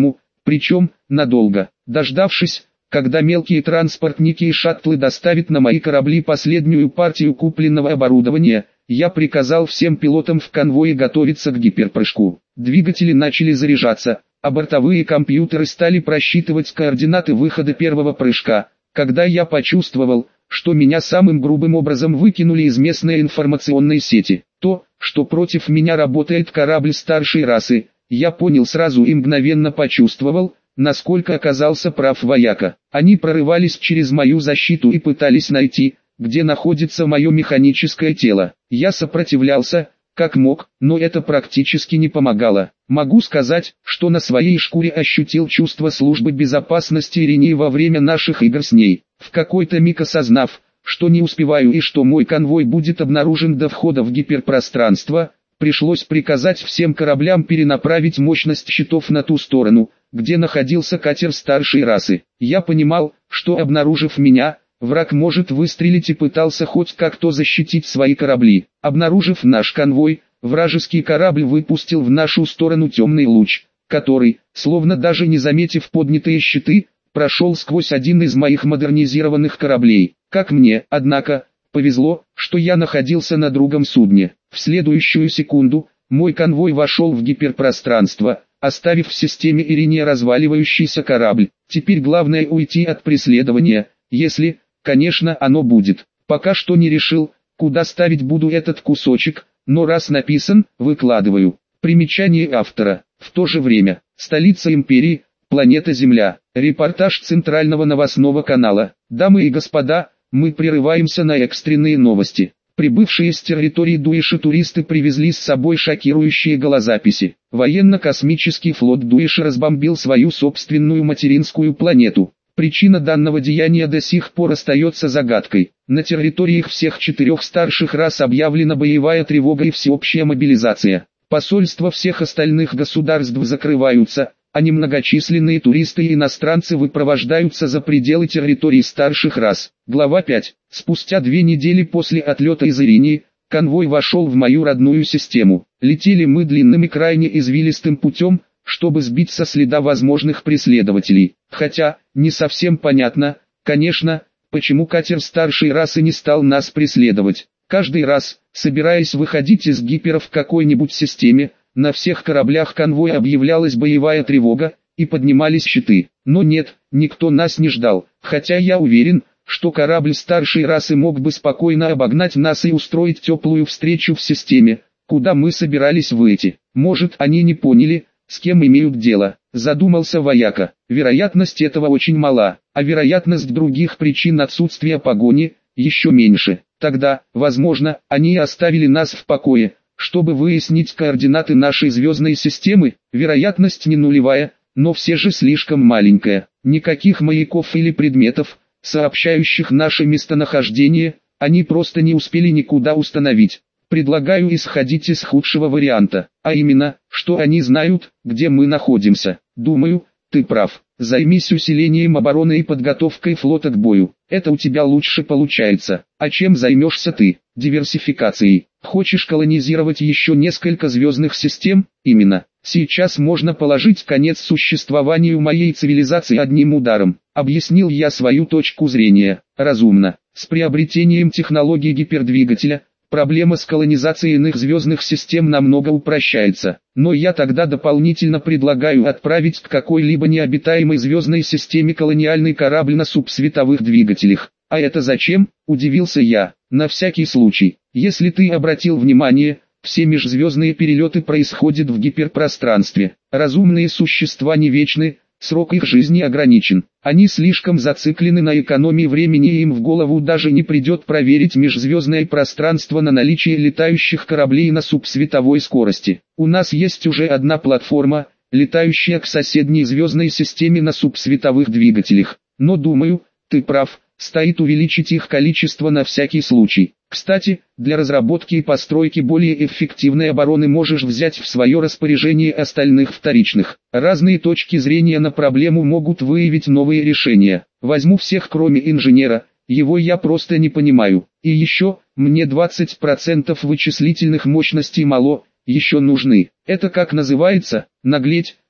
причем надолго. Дождавшись, когда мелкие транспортники и шаттлы доставят на мои корабли последнюю партию купленного оборудования, я приказал всем пилотам в конвое готовиться к гиперпрыжку. Двигатели начали заряжаться, а бортовые компьютеры стали просчитывать координаты выхода первого прыжка, когда я почувствовал, что меня самым грубым образом выкинули из местной информационной сети. То, что против меня работает корабль старшей расы, я понял сразу и мгновенно почувствовал, насколько оказался прав вояка. Они прорывались через мою защиту и пытались найти, где находится мое механическое тело. Я сопротивлялся, как мог, но это практически не помогало. Могу сказать, что на своей шкуре ощутил чувство службы безопасности Иринии во время наших игр с ней. В какой-то миг осознав, что не успеваю и что мой конвой будет обнаружен до входа в гиперпространство, пришлось приказать всем кораблям перенаправить мощность щитов на ту сторону, где находился катер старшей расы. Я понимал, что обнаружив меня, враг может выстрелить и пытался хоть как-то защитить свои корабли. Обнаружив наш конвой, вражеский корабль выпустил в нашу сторону темный луч, который, словно даже не заметив поднятые щиты, прошел сквозь один из моих модернизированных кораблей. Как мне, однако, повезло, что я находился на другом судне. В следующую секунду, мой конвой вошел в гиперпространство, оставив в системе Ириния разваливающийся корабль. Теперь главное уйти от преследования, если, конечно, оно будет. Пока что не решил, куда ставить буду этот кусочек, но раз написан, выкладываю. Примечание автора. В то же время, столица империи, планета Земля. Репортаж Центрального новостного канала. Дамы и господа, мы прерываемся на экстренные новости. Прибывшие с территории Дуиша туристы привезли с собой шокирующие голозаписи. Военно-космический флот Дуиша разбомбил свою собственную материнскую планету. Причина данного деяния до сих пор остается загадкой. На территориях всех 4 старших рас объявлена боевая тревога и всеобщая мобилизация. Посольства всех остальных государств закрываются, а немногочисленные туристы и иностранцы выпровождаются за пределы территорий старших рас. Глава 5. Спустя 2 недели после отлета из Иринии, конвой вошел в мою родную систему. Летели мы длинным и крайне извилистым путем, чтобы сбить со следа возможных преследователей. Хотя, не совсем понятно, конечно, почему катер старшей расы не стал нас преследовать. Каждый раз, собираясь выходить из гипера в какой-нибудь системе, на всех кораблях конвоя объявлялась боевая тревога, и поднимались щиты. Но нет, никто нас не ждал, хотя я уверен, что корабль старшей расы мог бы спокойно обогнать нас и устроить теплую встречу в системе, куда мы собирались выйти. Может, они не поняли, с кем имеют дело, задумался вояка. Вероятность этого очень мала, а вероятность других причин отсутствия погони еще меньше. Тогда, возможно, они оставили нас в покое, чтобы выяснить координаты нашей звездной системы. Вероятность не нулевая, но все же слишком маленькая. Никаких маяков или предметов, сообщающих наше местонахождение, они просто не успели никуда установить. Предлагаю исходить из худшего варианта, а именно, что они знают, где мы находимся. Думаю, ты прав. Займись усилением обороны и подготовкой флота к бою. Это у тебя лучше получается. А чем займешься ты? Диверсификацией. Хочешь колонизировать еще несколько звездных систем? Именно. Сейчас можно положить конец существованию моей цивилизации одним ударом. Объяснил я свою точку зрения. Разумно. С приобретением технологии гипердвигателя, проблема с колонизацией иных звездных систем намного упрощается. Но я тогда дополнительно предлагаю отправить к какой-либо необитаемой звездной системе колониальный корабль на субсветовых двигателях. А это зачем? Удивился я. На всякий случай. Если ты обратил внимание, все межзвездные перелеты происходят в гиперпространстве. Разумные существа не вечны, срок их жизни ограничен. Они слишком зациклены на экономии времени, и им в голову даже не придет проверить межзвездное пространство на наличие летающих кораблей на субсветовой скорости. У нас есть уже одна платформа, летающая к соседней звездной системе на субсветовых двигателях. Но думаю, ты прав, стоит увеличить их количество на всякий случай. Кстати, для разработки и постройки более эффективной обороны можешь взять в свое распоряжение остальных вторичных. Разные точки зрения на проблему могут выявить новые решения. Возьму всех кроме инженера, его я просто не понимаю. И еще, мне 20% вычислительных мощностей мало, еще нужны. Это как называется? Наглеть,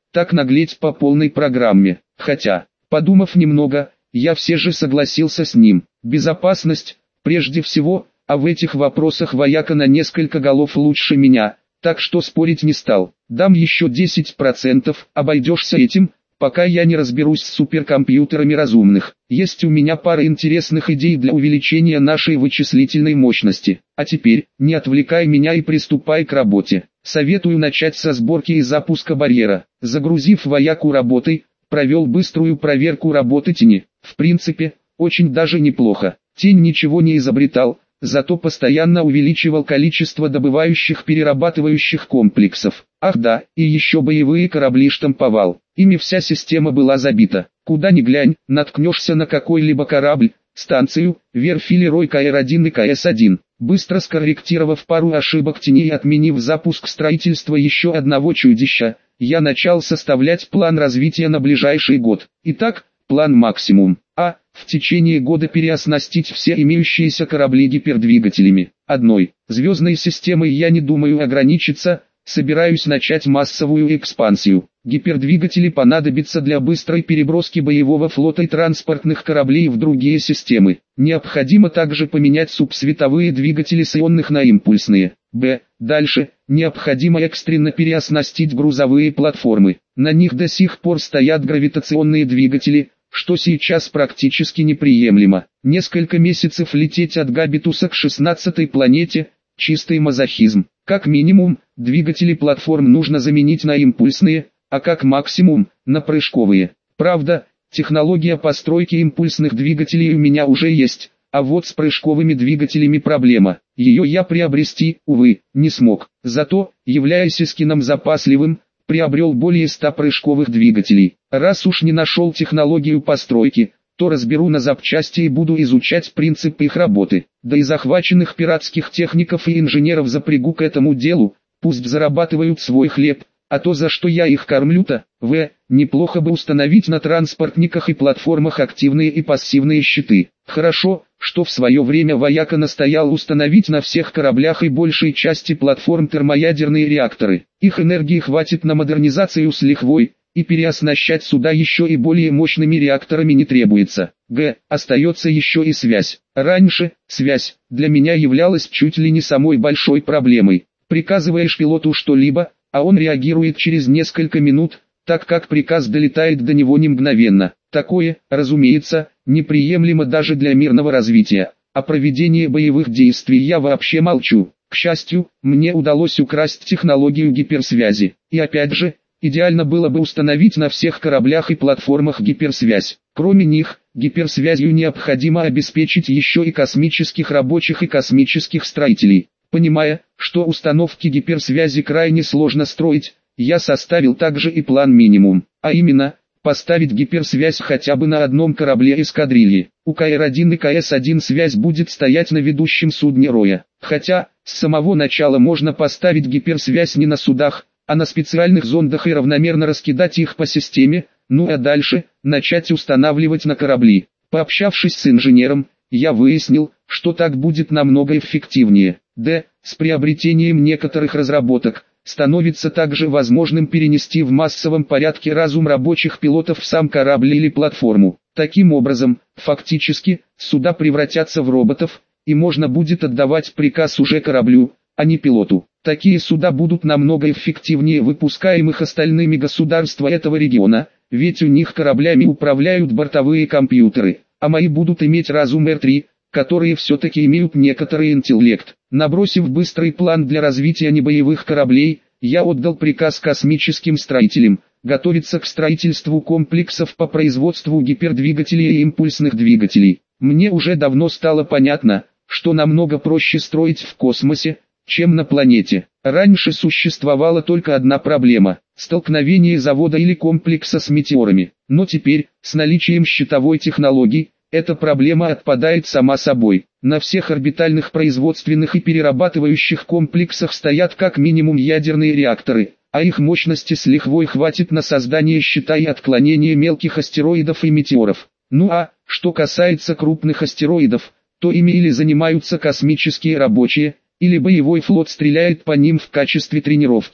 так наглеть по полной программе. Хотя, подумав немного, я все же согласился с ним. Безопасность, прежде всего, а в этих вопросах вояка на несколько голов лучше меня, так что спорить не стал. Дам еще 10%, обойдешься этим, пока я не разберусь с суперкомпьютерами разумных. Есть у меня пара интересных идей для увеличения нашей вычислительной мощности. А теперь, не отвлекай меня и приступай к работе. Советую начать со сборки и запуска барьера. Загрузив вояку работой, провел быструю проверку работы тени. В принципе, очень даже неплохо. Тень ничего не изобретал, зато постоянно увеличивал количество добывающих перерабатывающих комплексов. Ах да, и еще боевые корабли штамповал. Ими вся система была забита. Куда ни глянь, наткнешься на какой-либо корабль, станцию, верфь или рой КР-1 и КС-1. Быстро скорректировав пару ошибок тени и отменив запуск строительства еще одного чудища, я начал составлять план развития на ближайший год. Итак, план максимум. В течение года переоснастить все имеющиеся корабли гипердвигателями. Одной звездной системой я не думаю ограничиться, собираюсь начать массовую экспансию. Гипердвигатели понадобятся для быстрой переброски боевого флота и транспортных кораблей в другие системы. Необходимо также поменять субсветовые двигатели с ионных на импульсные. Дальше, необходимо экстренно переоснастить грузовые платформы. На них до сих пор стоят гравитационные двигатели, что сейчас практически неприемлемо. Несколько месяцев лететь от Габитуса к 16-й планете – чистый мазохизм. Как минимум, двигатели платформ нужно заменить на импульсные, а как максимум – на прыжковые. Правда, технология постройки импульсных двигателей у меня уже есть, а вот с прыжковыми двигателями проблема. Ее я приобрести, увы, не смог. Зато, являясь эскином запасливым, приобрел более 100 прыжковых двигателей. Раз уж не нашел технологию постройки, то разберу на запчасти и буду изучать принцип их работы. Да и захваченных пиратских техников и инженеров запрягу к этому делу, пусть зарабатывают свой хлеб, а то за что я их кормлю-то? Неплохо бы установить на транспортниках и платформах активные и пассивные щиты. Хорошо, что в свое время вояка настоял установить на всех кораблях и большей части платформ термоядерные реакторы. Их энергии хватит на модернизацию с лихвой, и переоснащать суда еще и более мощными реакторами не требуется. Остается еще и связь. Раньше, связь, для меня являлась чуть ли не самой большой проблемой. Приказываешь пилоту что-либо, а он реагирует через несколько минут, так как приказ долетает до него не мгновенно. Такое, разумеется, неприемлемо даже для мирного развития. О проведении боевых действий я вообще молчу. К счастью, мне удалось украсть технологию гиперсвязи. И опять же, идеально было бы установить на всех кораблях и платформах гиперсвязь. Кроме них, гиперсвязью необходимо обеспечить еще и космических рабочих и космических строителей. Понимая, что установки гиперсвязи крайне сложно строить, я составил также и план минимум, а именно, поставить гиперсвязь хотя бы на одном корабле эскадрильи. У КР-1 и КС-1 связь будет стоять на ведущем судне Роя. Хотя, с самого начала можно поставить гиперсвязь не на судах, а на специальных зондах и равномерно раскидать их по системе, ну а дальше, начать устанавливать на корабли. Пообщавшись с инженером, я выяснил, что так будет намного эффективнее. С приобретением некоторых разработок, становится также возможным перенести в массовом порядке разум рабочих пилотов в сам корабль или платформу. Таким образом, фактически, суда превратятся в роботов, и можно будет отдавать приказ уже кораблю, а не пилоту. Такие суда будут намного эффективнее выпускаемых остальными государства этого региона, ведь у них кораблями управляют бортовые компьютеры, а мои будут иметь разум Р-3, которые все-таки имеют некоторый интеллект. Набросив быстрый план для развития небоевых кораблей, я отдал приказ космическим строителям готовиться к строительству комплексов по производству гипердвигателей и импульсных двигателей. Мне уже давно стало понятно, что намного проще строить в космосе, чем на планете. Раньше существовала только одна проблема – столкновение завода или комплекса с метеорами. Но теперь, с наличием щитовой технологии, эта проблема отпадает сама собой. На всех орбитальных производственных и перерабатывающих комплексах стоят как минимум ядерные реакторы, а их мощности с лихвой хватит на создание щита и отклонение мелких астероидов и метеоров. Ну а, что касается крупных астероидов, то ими или занимаются космические рабочие, или боевой флот стреляет по ним в качестве тренировки.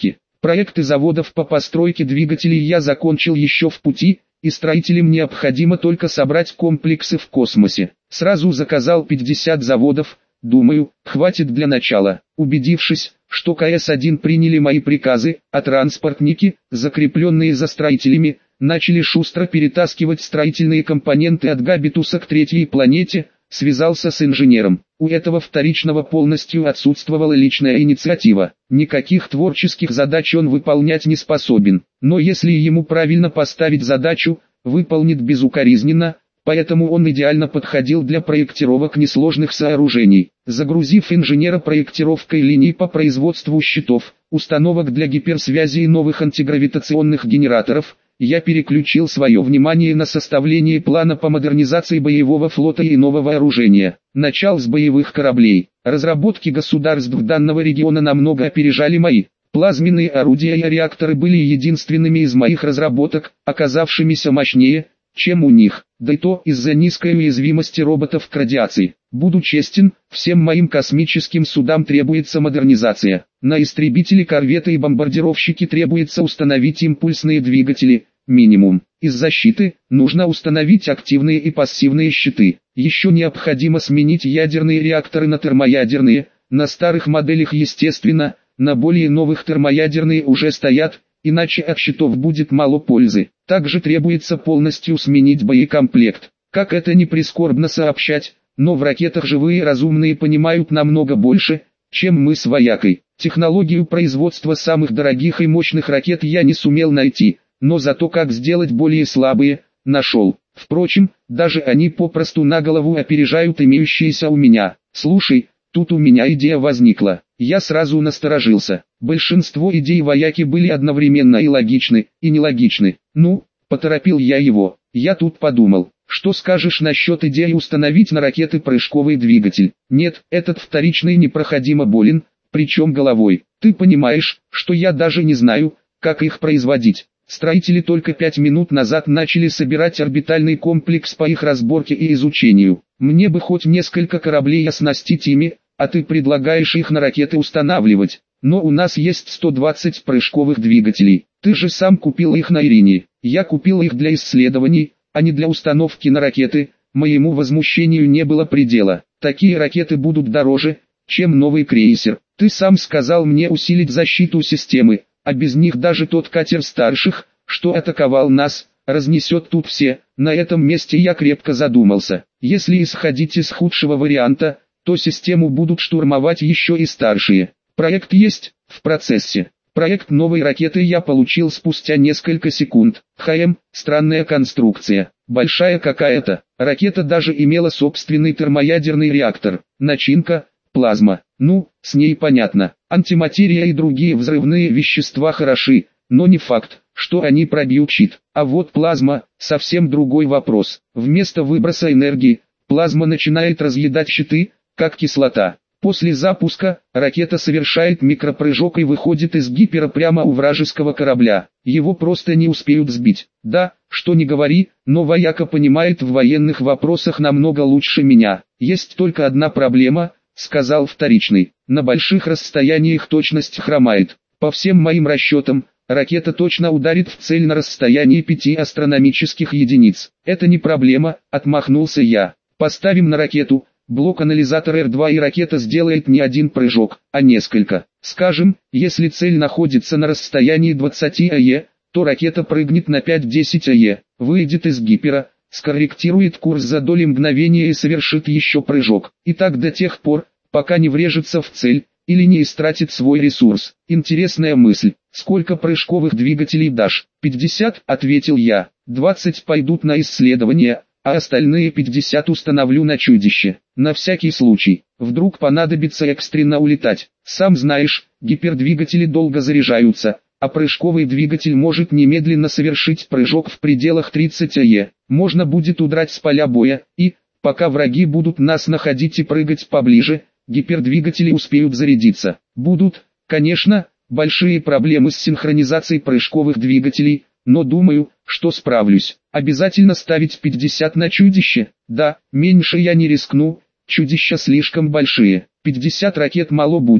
Проекты заводов по постройке двигателей я закончил еще в пути, и строителям необходимо только собрать комплексы в космосе. Сразу заказал 50 заводов, думаю, хватит для начала. Убедившись, что КС-1 приняли мои приказы, а транспортники, закрепленные за строителями, начали шустро перетаскивать строительные компоненты от Габитуса к третьей планете, связался с инженером. У этого вторичного полностью отсутствовала личная инициатива. Никаких творческих задач он выполнять не способен. Но если ему правильно поставить задачу, выполнит безукоризненно, поэтому он идеально подходил для проектировок несложных сооружений. Загрузив инженера проектировкой линий по производству щитов, установок для гиперсвязи и новых антигравитационных генераторов, я переключил свое внимание на составление плана по модернизации боевого флота и иного вооружения. Начал с боевых кораблей. Разработки государств данного региона намного опережали мои. Плазменные орудия и реакторы были единственными из моих разработок, оказавшимися мощнее, чем у них, да и то из-за низкой уязвимости роботов к радиации. Буду честен, всем моим космическим судам требуется модернизация. На истребители, корветы и бомбардировщики требуется установить импульсные двигатели, минимум. Из защиты, нужно установить активные и пассивные щиты. Еще необходимо сменить ядерные реакторы на термоядерные, на старых моделях естественно, на более новых термоядерные уже стоят, иначе от щитов будет мало пользы. Также требуется полностью сменить боекомплект. Как это ни прискорбно сообщать, но в ракетах живые разумные понимают намного больше, чем мы с воякой. Технологию производства самых дорогих и мощных ракет я не сумел найти, но зато как сделать более слабые, нашел. Впрочем, даже они попросту на голову опережают имеющиеся у меня. Слушай, тут у меня идея возникла. Я сразу насторожился. Большинство идей вояки были одновременно и логичны, и нелогичны. Ну, поторопил я его. Я тут подумал, что скажешь насчет идеи установить на ракеты прыжковый двигатель? Нет, этот вторичный непроходимо болен, причем головой. Ты понимаешь, что я даже не знаю, как их производить. Строители только 5 минут назад начали собирать орбитальный комплекс по их разборке и изучению. Мне бы хоть несколько кораблей оснастить ими, а ты предлагаешь их на ракеты устанавливать. Но у нас есть 120 прыжковых двигателей. Ты же сам купил их на Ирине. Я купил их для исследований, а не для установки на ракеты. Моему возмущению не было предела. Такие ракеты будут дороже, чем новый крейсер. Ты сам сказал мне усилить защиту системы, а без них даже тот катер старших, что атаковал нас, разнесет тут все. На этом месте я крепко задумался. Если исходить из худшего варианта, то систему будут штурмовать еще и старшие. Проект есть, в процессе. Проект новой ракеты я получил спустя несколько секунд. Странная конструкция. Большая какая-то. Ракета даже имела собственный термоядерный реактор. Начинка – плазма. Ну, с ней понятно. Антиматерия и другие взрывные вещества хороши, но не факт, что они пробьют щит. А вот плазма – совсем другой вопрос. Вместо выброса энергии, плазма начинает разъедать щиты, как кислота. После запуска, ракета совершает микропрыжок и выходит из гипера прямо у вражеского корабля. Его просто не успеют сбить. Да, что не говори, но вояка понимает в военных вопросах намного лучше меня. Есть только одна проблема, сказал вторичный. На больших расстояниях точность хромает. По всем моим расчетам, ракета точно ударит в цель на расстоянии 5 астрономических единиц. Это не проблема, отмахнулся я. Поставим на ракету блок-анализатор Р2 и ракета сделает не один прыжок, а несколько. Скажем, если цель находится на расстоянии 20 АЕ, то ракета прыгнет на 5-10 АЕ, выйдет из гипера, скорректирует курс за доли мгновения и совершит еще прыжок. И так до тех пор, пока не врежется в цель, или не истратит свой ресурс. Интересная мысль. Сколько прыжковых двигателей дашь? 50, ответил я. 20 пойдут на исследования, а остальные 50 установлю на чудище. На всякий случай, вдруг понадобится экстренно улетать. Сам знаешь, гипердвигатели долго заряжаются, а прыжковый двигатель может немедленно совершить прыжок в пределах 30 АЕ. Можно будет удрать с поля боя, и, пока враги будут нас находить и прыгать поближе, гипердвигатели успеют зарядиться. Будут, конечно, большие проблемы с синхронизацией прыжковых двигателей, но думаю, что справлюсь. Обязательно ставить 50 на чудище? Да, меньше я не рискну, чудища слишком большие. 50 ракет мало будет,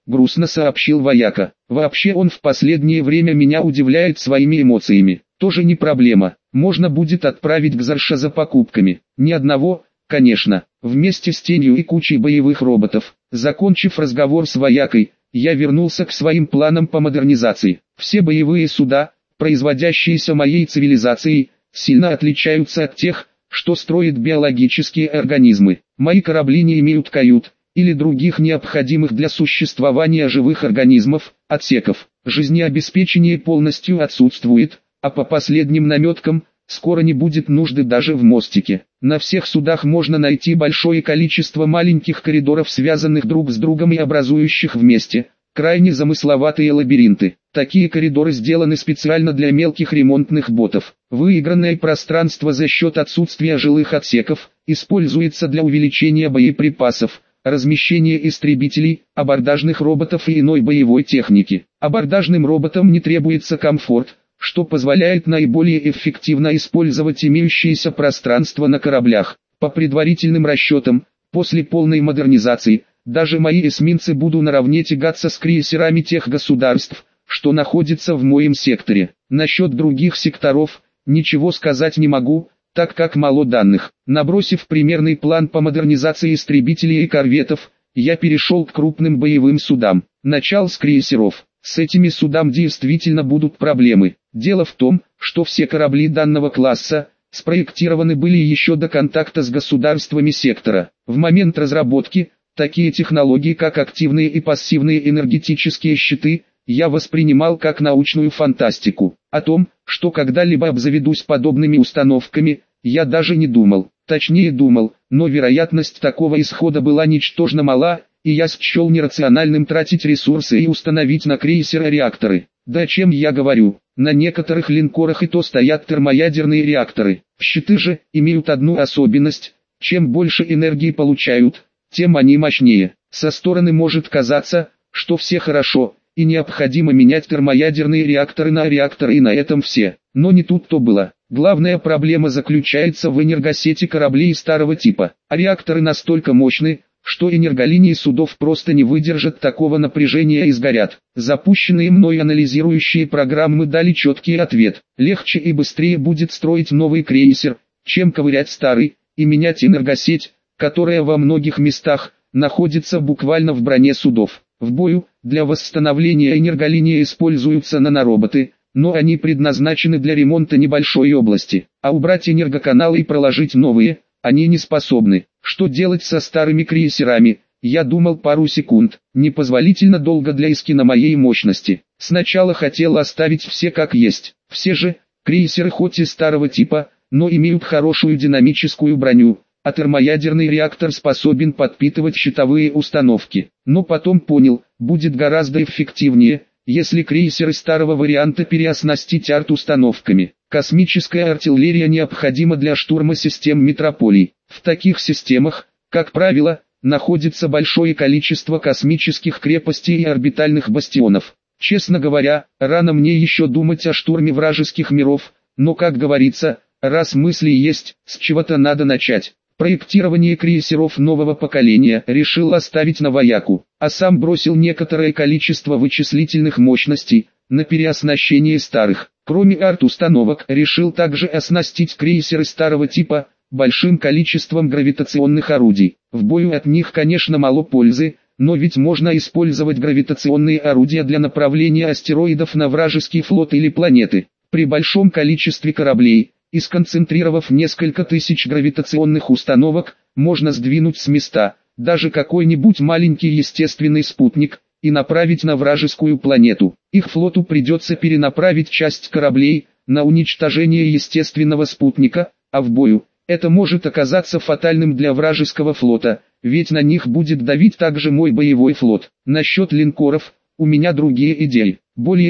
грустно сообщил вояка. Вообще он в последнее время меня удивляет своими эмоциями. Тоже не проблема, можно будет отправить к Зарша за покупками. Ни одного, конечно, вместе с тенью и кучей боевых роботов. Закончив разговор с воякой, я вернулся к своим планам по модернизации. Все боевые суда, производящиеся моей цивилизацией, сильно отличаются от тех, что строят биологические организмы. Мои корабли не имеют кают, или других необходимых для существования живых организмов, отсеков. Жизнеобеспечение полностью отсутствует, а по последним наметкам, скоро не будет нужды даже в мостике. На всех судах можно найти большое количество маленьких коридоров, связанных друг с другом и образующих вместе крайне замысловатые лабиринты. Такие коридоры сделаны специально для мелких ремонтных ботов. Выигранное пространство за счет отсутствия жилых отсеков используется для увеличения боеприпасов, размещения истребителей, абордажных роботов и иной боевой техники. Абордажным роботам не требуется комфорт, что позволяет наиболее эффективно использовать имеющееся пространство на кораблях. По предварительным расчетам, после полной модернизации, даже мои эсминцы будут наравне тягаться с крейсерами тех государств, что находятся в моем секторе. Насчет других секторов, ничего сказать не могу, так как мало данных. Набросив примерный план по модернизации истребителей и корветов, я перешел к крупным боевым судам. Начал с крейсеров. С этими судами действительно будут проблемы. Дело в том, что все корабли данного класса спроектированы были еще до контакта с государствами сектора. В момент разработки, такие технологии как активные и пассивные энергетические щиты, я воспринимал как научную фантастику. О том, что когда-либо обзаведусь подобными установками, я даже не думал. Точнее думал, но вероятность такого исхода была ничтожно мала, и я счел нерациональным тратить ресурсы и установить на крейсеры реакторы. Да о чем я говорю, на некоторых линкорах и то стоят термоядерные реакторы. Щиты же имеют одну особенность: чем больше энергии получают, тем они мощнее. Со стороны может казаться, что все хорошо, и необходимо менять термоядерные реакторы на реакторы, и на этом все. Но не тут-то было. Главная проблема заключается в энергосети кораблей старого типа. А реакторы настолько мощны, что энерголинии судов просто не выдержат такого напряжения и сгорят. Запущенные мной анализирующие программы дали четкий ответ: легче и быстрее будет строить новый крейсер, чем ковырять старый, и менять энергосеть, которая во многих местах находится буквально в броне судов. В бою, для восстановления энерголинии используются нанороботы, но они предназначены для ремонта небольшой области, а убрать энергоканалы и проложить новые они не способны. Что делать со старыми крейсерами? Я думал пару секунд, непозволительно долго для эскина моей мощности. Сначала хотел оставить все как есть. Все же, крейсеры хоть и старого типа, но имеют хорошую динамическую броню, а термоядерный реактор способен подпитывать щитовые установки. Но потом понял, будет гораздо эффективнее, если крейсеры старого варианта переоснастить арт-установками. Космическая артиллерия необходима для штурма систем метрополий. В таких системах, как правило, находится большое количество космических крепостей и орбитальных бастионов. Честно говоря, рано мне еще думать о штурме вражеских миров, но, как говорится, раз мысли есть, с чего-то надо начать. Проектирование крейсеров нового поколения решил оставить на вояку, а сам бросил некоторое количество вычислительных мощностей на переоснащение старых. Кроме арт-установок, решил также оснастить крейсеры старого типа большим количеством гравитационных орудий. В бою от них, конечно, мало пользы, но ведь можно использовать гравитационные орудия для направления астероидов на вражеский флот или планеты. При большом количестве кораблей, и сконцентрировав несколько тысяч гравитационных установок, можно сдвинуть с места даже какой-нибудь маленький естественный спутник и направить на вражескую планету. Их флоту придется перенаправить часть кораблей на уничтожение естественного спутника, а в бою это может оказаться фатальным для вражеского флота, ведь на них будет давить также мой боевой флот. Насчет линкоров, у меня другие идеи. Более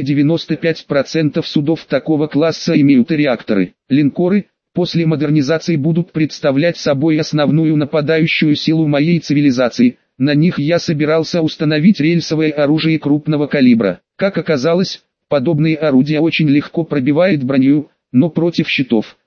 95% судов такого класса имеют реакторы. Линкоры, после модернизации, будут представлять собой основную нападающую силу моей цивилизации. На них я собирался установить рельсовое оружие крупного калибра. Как оказалось, подобные орудия очень легко пробивают броню, но против щитов,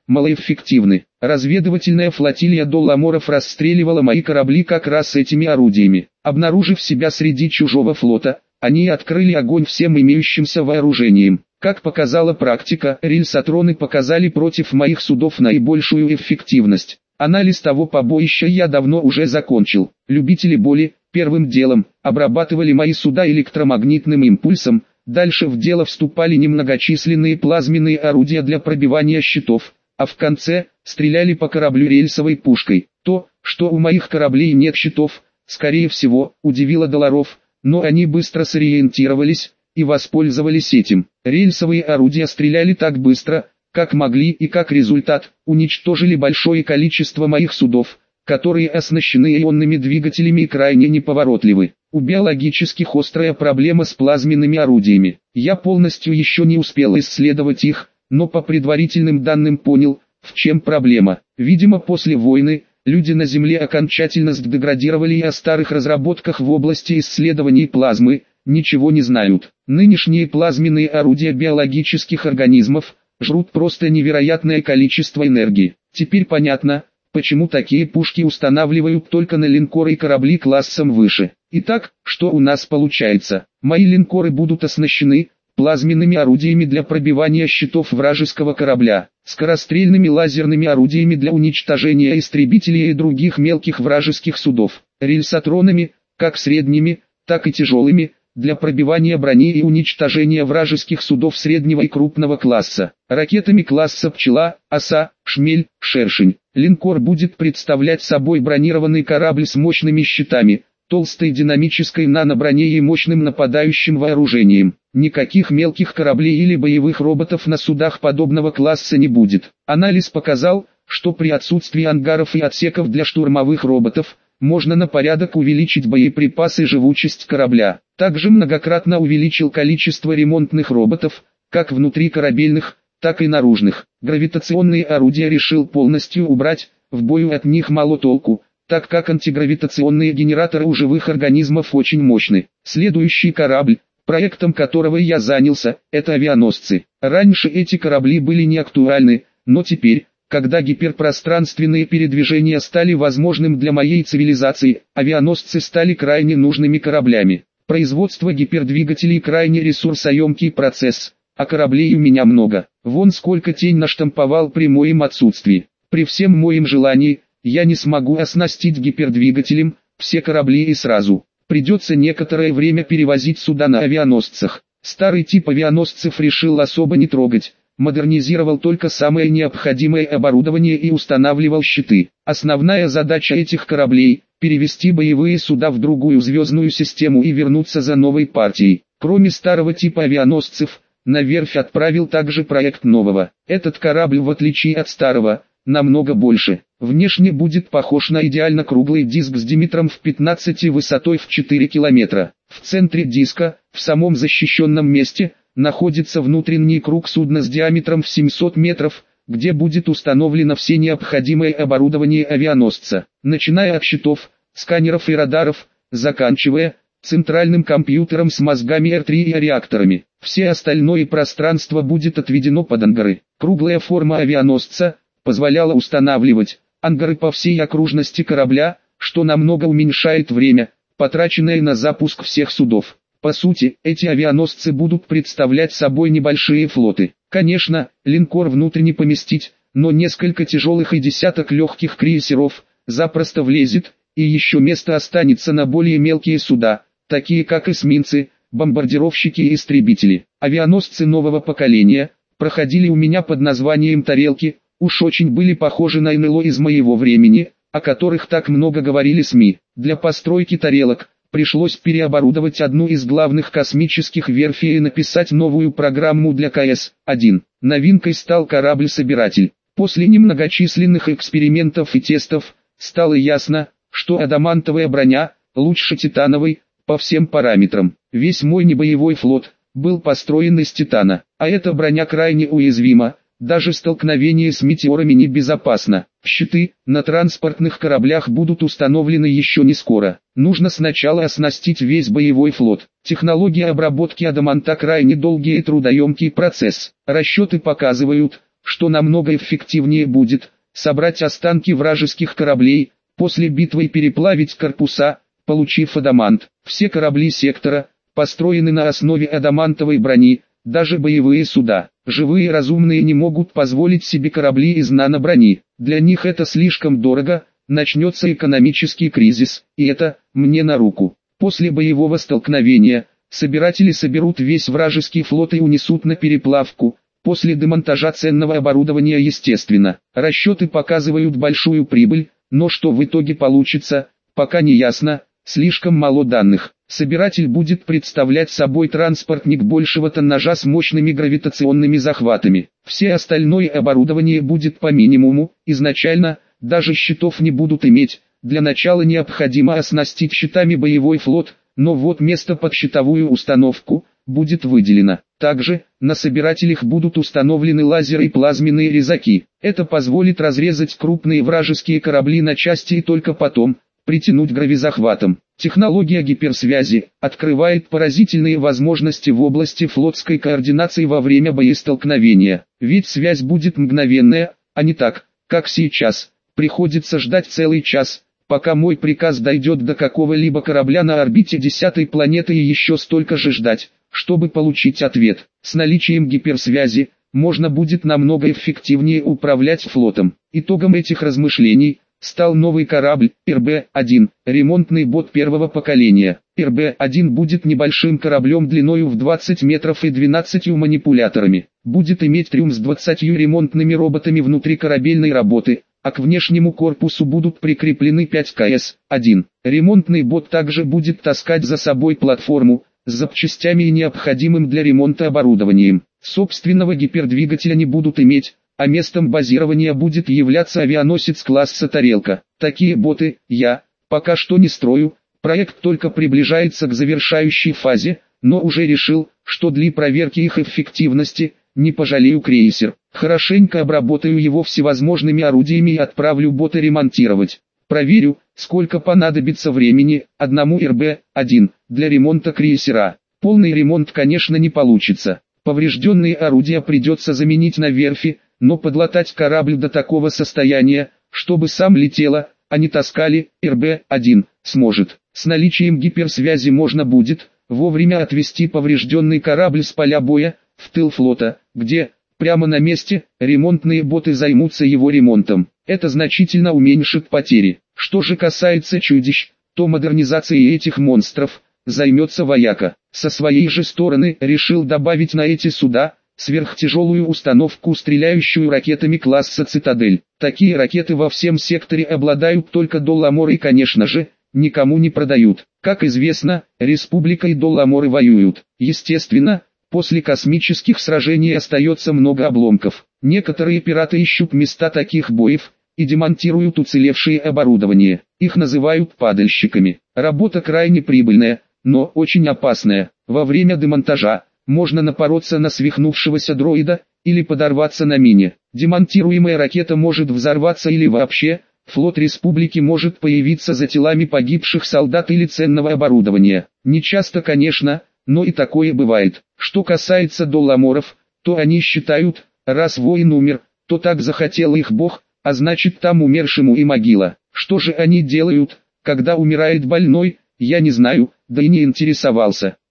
малоэффективны. Разведывательная флотилия долламоров расстреливала мои корабли как раз этими орудиями. Обнаружив себя среди чужого флота, они открыли огонь всем имеющимся вооружением. Как показала практика, рельсотроны показали против моих судов наибольшую эффективность. Анализ того побоища я давно уже закончил. Любители боли, первым делом, обрабатывали мои суда электромагнитным импульсом, дальше в дело вступали немногочисленные плазменные орудия для пробивания щитов, а в конце, стреляли по кораблю рельсовой пушкой. То, что у моих кораблей нет щитов, скорее всего, удивило долларов, но они быстро сориентировались и воспользовались этим. Рельсовые орудия стреляли так быстро, как могли, и как результат, уничтожили большое количество моих судов, которые оснащены ионными двигателями и крайне неповоротливы. У биологических острая проблема с плазменными орудиями. Я полностью еще не успел исследовать их, но по предварительным данным понял, в чем проблема. Видимо, после войны, люди на Земле окончательно сдеградировали и о старых разработках в области исследований плазмы ничего не знают. Нынешние плазменные орудия биологических организмов жрут просто невероятное количество энергии. Теперь понятно, почему такие пушки устанавливают только на линкоры и корабли классом выше. Итак, что у нас получается? Мои линкоры будут оснащены плазменными орудиями для пробивания щитов вражеского корабля, скорострельными лазерными орудиями для уничтожения истребителей и других мелких вражеских судов, рельсотронами, как средними, так и тяжелыми, для пробивания брони и уничтожения вражеских судов среднего и крупного класса, ракетами класса «Пчела», «Оса», «Шмель», «Шершень». Линкор будет представлять собой бронированный корабль с мощными щитами, толстой динамической наноброней и мощным нападающим вооружением. Никаких мелких кораблей или боевых роботов на судах подобного класса не будет. Анализ показал, что при отсутствии ангаров и отсеков для штурмовых роботов, можно на порядок увеличить боеприпасы и живучесть корабля. Также многократно увеличил количество ремонтных роботов, как внутрикорабельных, так и наружных. Гравитационные орудия решил полностью убрать, в бою от них мало толку, так как антигравитационные генераторы у живых организмов очень мощны. Следующий корабль, проектом которого я занялся, это авианосцы. Раньше эти корабли были не актуальны, но теперь, когда гиперпространственные передвижения стали возможным для моей цивилизации, авианосцы стали крайне нужными кораблями. Производство гипердвигателей крайне ресурсоемкий процесс, а кораблей у меня много. Вон сколько тень наштамповал при моем отсутствии. При всем моем желании, я не смогу оснастить гипердвигателем все корабли и сразу. Придется некоторое время перевозить суда на авианосцах. Старый тип авианосцев решил особо не трогать, модернизировал только самое необходимое оборудование и устанавливал щиты. Основная задача этих кораблей – перевести боевые суда в другую звездную систему и вернуться за новой партией. Кроме старого типа авианосцев, на верфь отправил также проект нового. Этот корабль, в отличие от старого, намного больше. Внешне будет похож на идеально круглый диск с диаметром в 15 и высотой в 4 километра. В центре диска, в самом защищенном месте, находится внутренний круг судна с диаметром в 700 метров, где будет установлено все необходимое оборудование авианосца, начиная от щитов, сканеров и радаров, заканчивая центральным компьютером с мозгами R3 и реакторами. Все остальное пространство будет отведено под ангары. Круглая форма авианосца позволяла устанавливать ангары по всей окружности корабля, что намного уменьшает время, потраченное на запуск всех судов. По сути, эти авианосцы будут представлять собой небольшие флоты. Конечно, линкор внутрь не поместить, но несколько тяжелых и десяток легких крейсеров запросто влезет, и еще место останется на более мелкие суда, такие как эсминцы, бомбардировщики и истребители. Авианосцы нового поколения проходили у меня под названием «Тарелки», уж очень были похожи на НЛО из моего времени, о которых так много говорили СМИ. Для постройки тарелок пришлось переоборудовать одну из главных космических верфей и написать новую программу для КС-1. Новинкой стал корабль-собиратель. После немногочисленных экспериментов и тестов, стало ясно, что адамантовая броня лучше титановой по всем параметрам. Весь мой небоевой флот был построен из титана, а эта броня крайне уязвима. Даже столкновение с метеорами небезопасно. Щиты на транспортных кораблях будут установлены еще не скоро. Нужно сначала оснастить весь боевой флот. Технология обработки адаманта крайне долгий и трудоемкий процесс. Расчеты показывают, что намного эффективнее будет собрать останки вражеских кораблей, после битвы переплавить корпуса, получив адамант. Все корабли сектора построены на основе адамантовой брони, даже боевые суда. Живые разумные не могут позволить себе корабли из наноброни. Для них это слишком дорого, начнется экономический кризис, и это мне на руку. После боевого столкновения собиратели соберут весь вражеский флот и унесут на переплавку. После демонтажа ценного оборудования, естественно. Расчеты показывают большую прибыль, но что в итоге получится, пока не ясно, слишком мало данных. Собиратель будет представлять собой транспортник большего тоннажа с мощными гравитационными захватами. Все остальное оборудование будет по минимуму, изначально, даже щитов не будут иметь. Для начала необходимо оснастить щитами боевой флот, но вот место под щитовую установку будет выделено. Также, на собирателях будут установлены лазеры и плазменные резаки. Это позволит разрезать крупные вражеские корабли на части и только потом притянуть гравизахватом. Технология гиперсвязи открывает поразительные возможности в области флотской координации во время боестолкновения. Ведь связь будет мгновенная, а не так, как сейчас. Приходится ждать целый час, пока мой приказ дойдет до какого-либо корабля на орбите 10-й планеты, и еще столько же ждать, чтобы получить ответ. С наличием гиперсвязи можно будет намного эффективнее управлять флотом. Итогом этих размышлений стал новый корабль РБ-1, ремонтный бот первого поколения. РБ-1 будет небольшим кораблем длиною в 20 метров и 12 манипуляторами. Будет иметь трюм с 20 ремонтными роботами внутри корабельной работы, а к внешнему корпусу будут прикреплены 5 КС-1. Ремонтный бот также будет таскать за собой платформу с запчастями и необходимым для ремонта оборудованием. Собственного гипердвигателя не будут иметь, а местом базирования будет являться авианосец класса «Тарелка». Такие боты я пока что не строю, проект только приближается к завершающей фазе, но уже решил, что для проверки их эффективности не пожалею крейсер. Хорошенько обработаю его всевозможными орудиями и отправлю бота ремонтировать. Проверю, сколько понадобится времени одному РБ-1 для ремонта крейсера. Полный ремонт, конечно, не получится. Поврежденные орудия придется заменить на верфи, но подлатать корабль до такого состояния, чтобы сам летело, а не таскали, РБ-1 сможет. С наличием гиперсвязи можно будет вовремя отвести поврежденный корабль с поля боя в тыл флота, где, прямо на месте, ремонтные боты займутся его ремонтом. Это значительно уменьшит потери. Что же касается чудищ, то модернизацией этих монстров займется вояка. Со своей же стороны решил добавить на эти суда сверхтяжелую установку, стреляющую ракетами класса «Цитадель». Такие ракеты во всем секторе обладают только Долламор и, конечно же, никому не продают. Как известно, Республика и Долламоры воюют. Естественно, после космических сражений остается много обломков. Некоторые пираты ищут места таких боев и демонтируют уцелевшие оборудование. Их называют падальщиками. Работа крайне прибыльная, но очень опасная. Во время демонтажа можно напороться на свихнувшегося дроида или подорваться на мине. Демонтируемая ракета может взорваться или вообще флот Республики может появиться за телами погибших солдат или ценного оборудования. Не часто, конечно, но и такое бывает. Что касается Долламоров, то они считают, раз воин умер, то так захотел их Бог, а значит там умершему и могила. Что же они делают, когда умирает больной, я не знаю, да и не интересовался.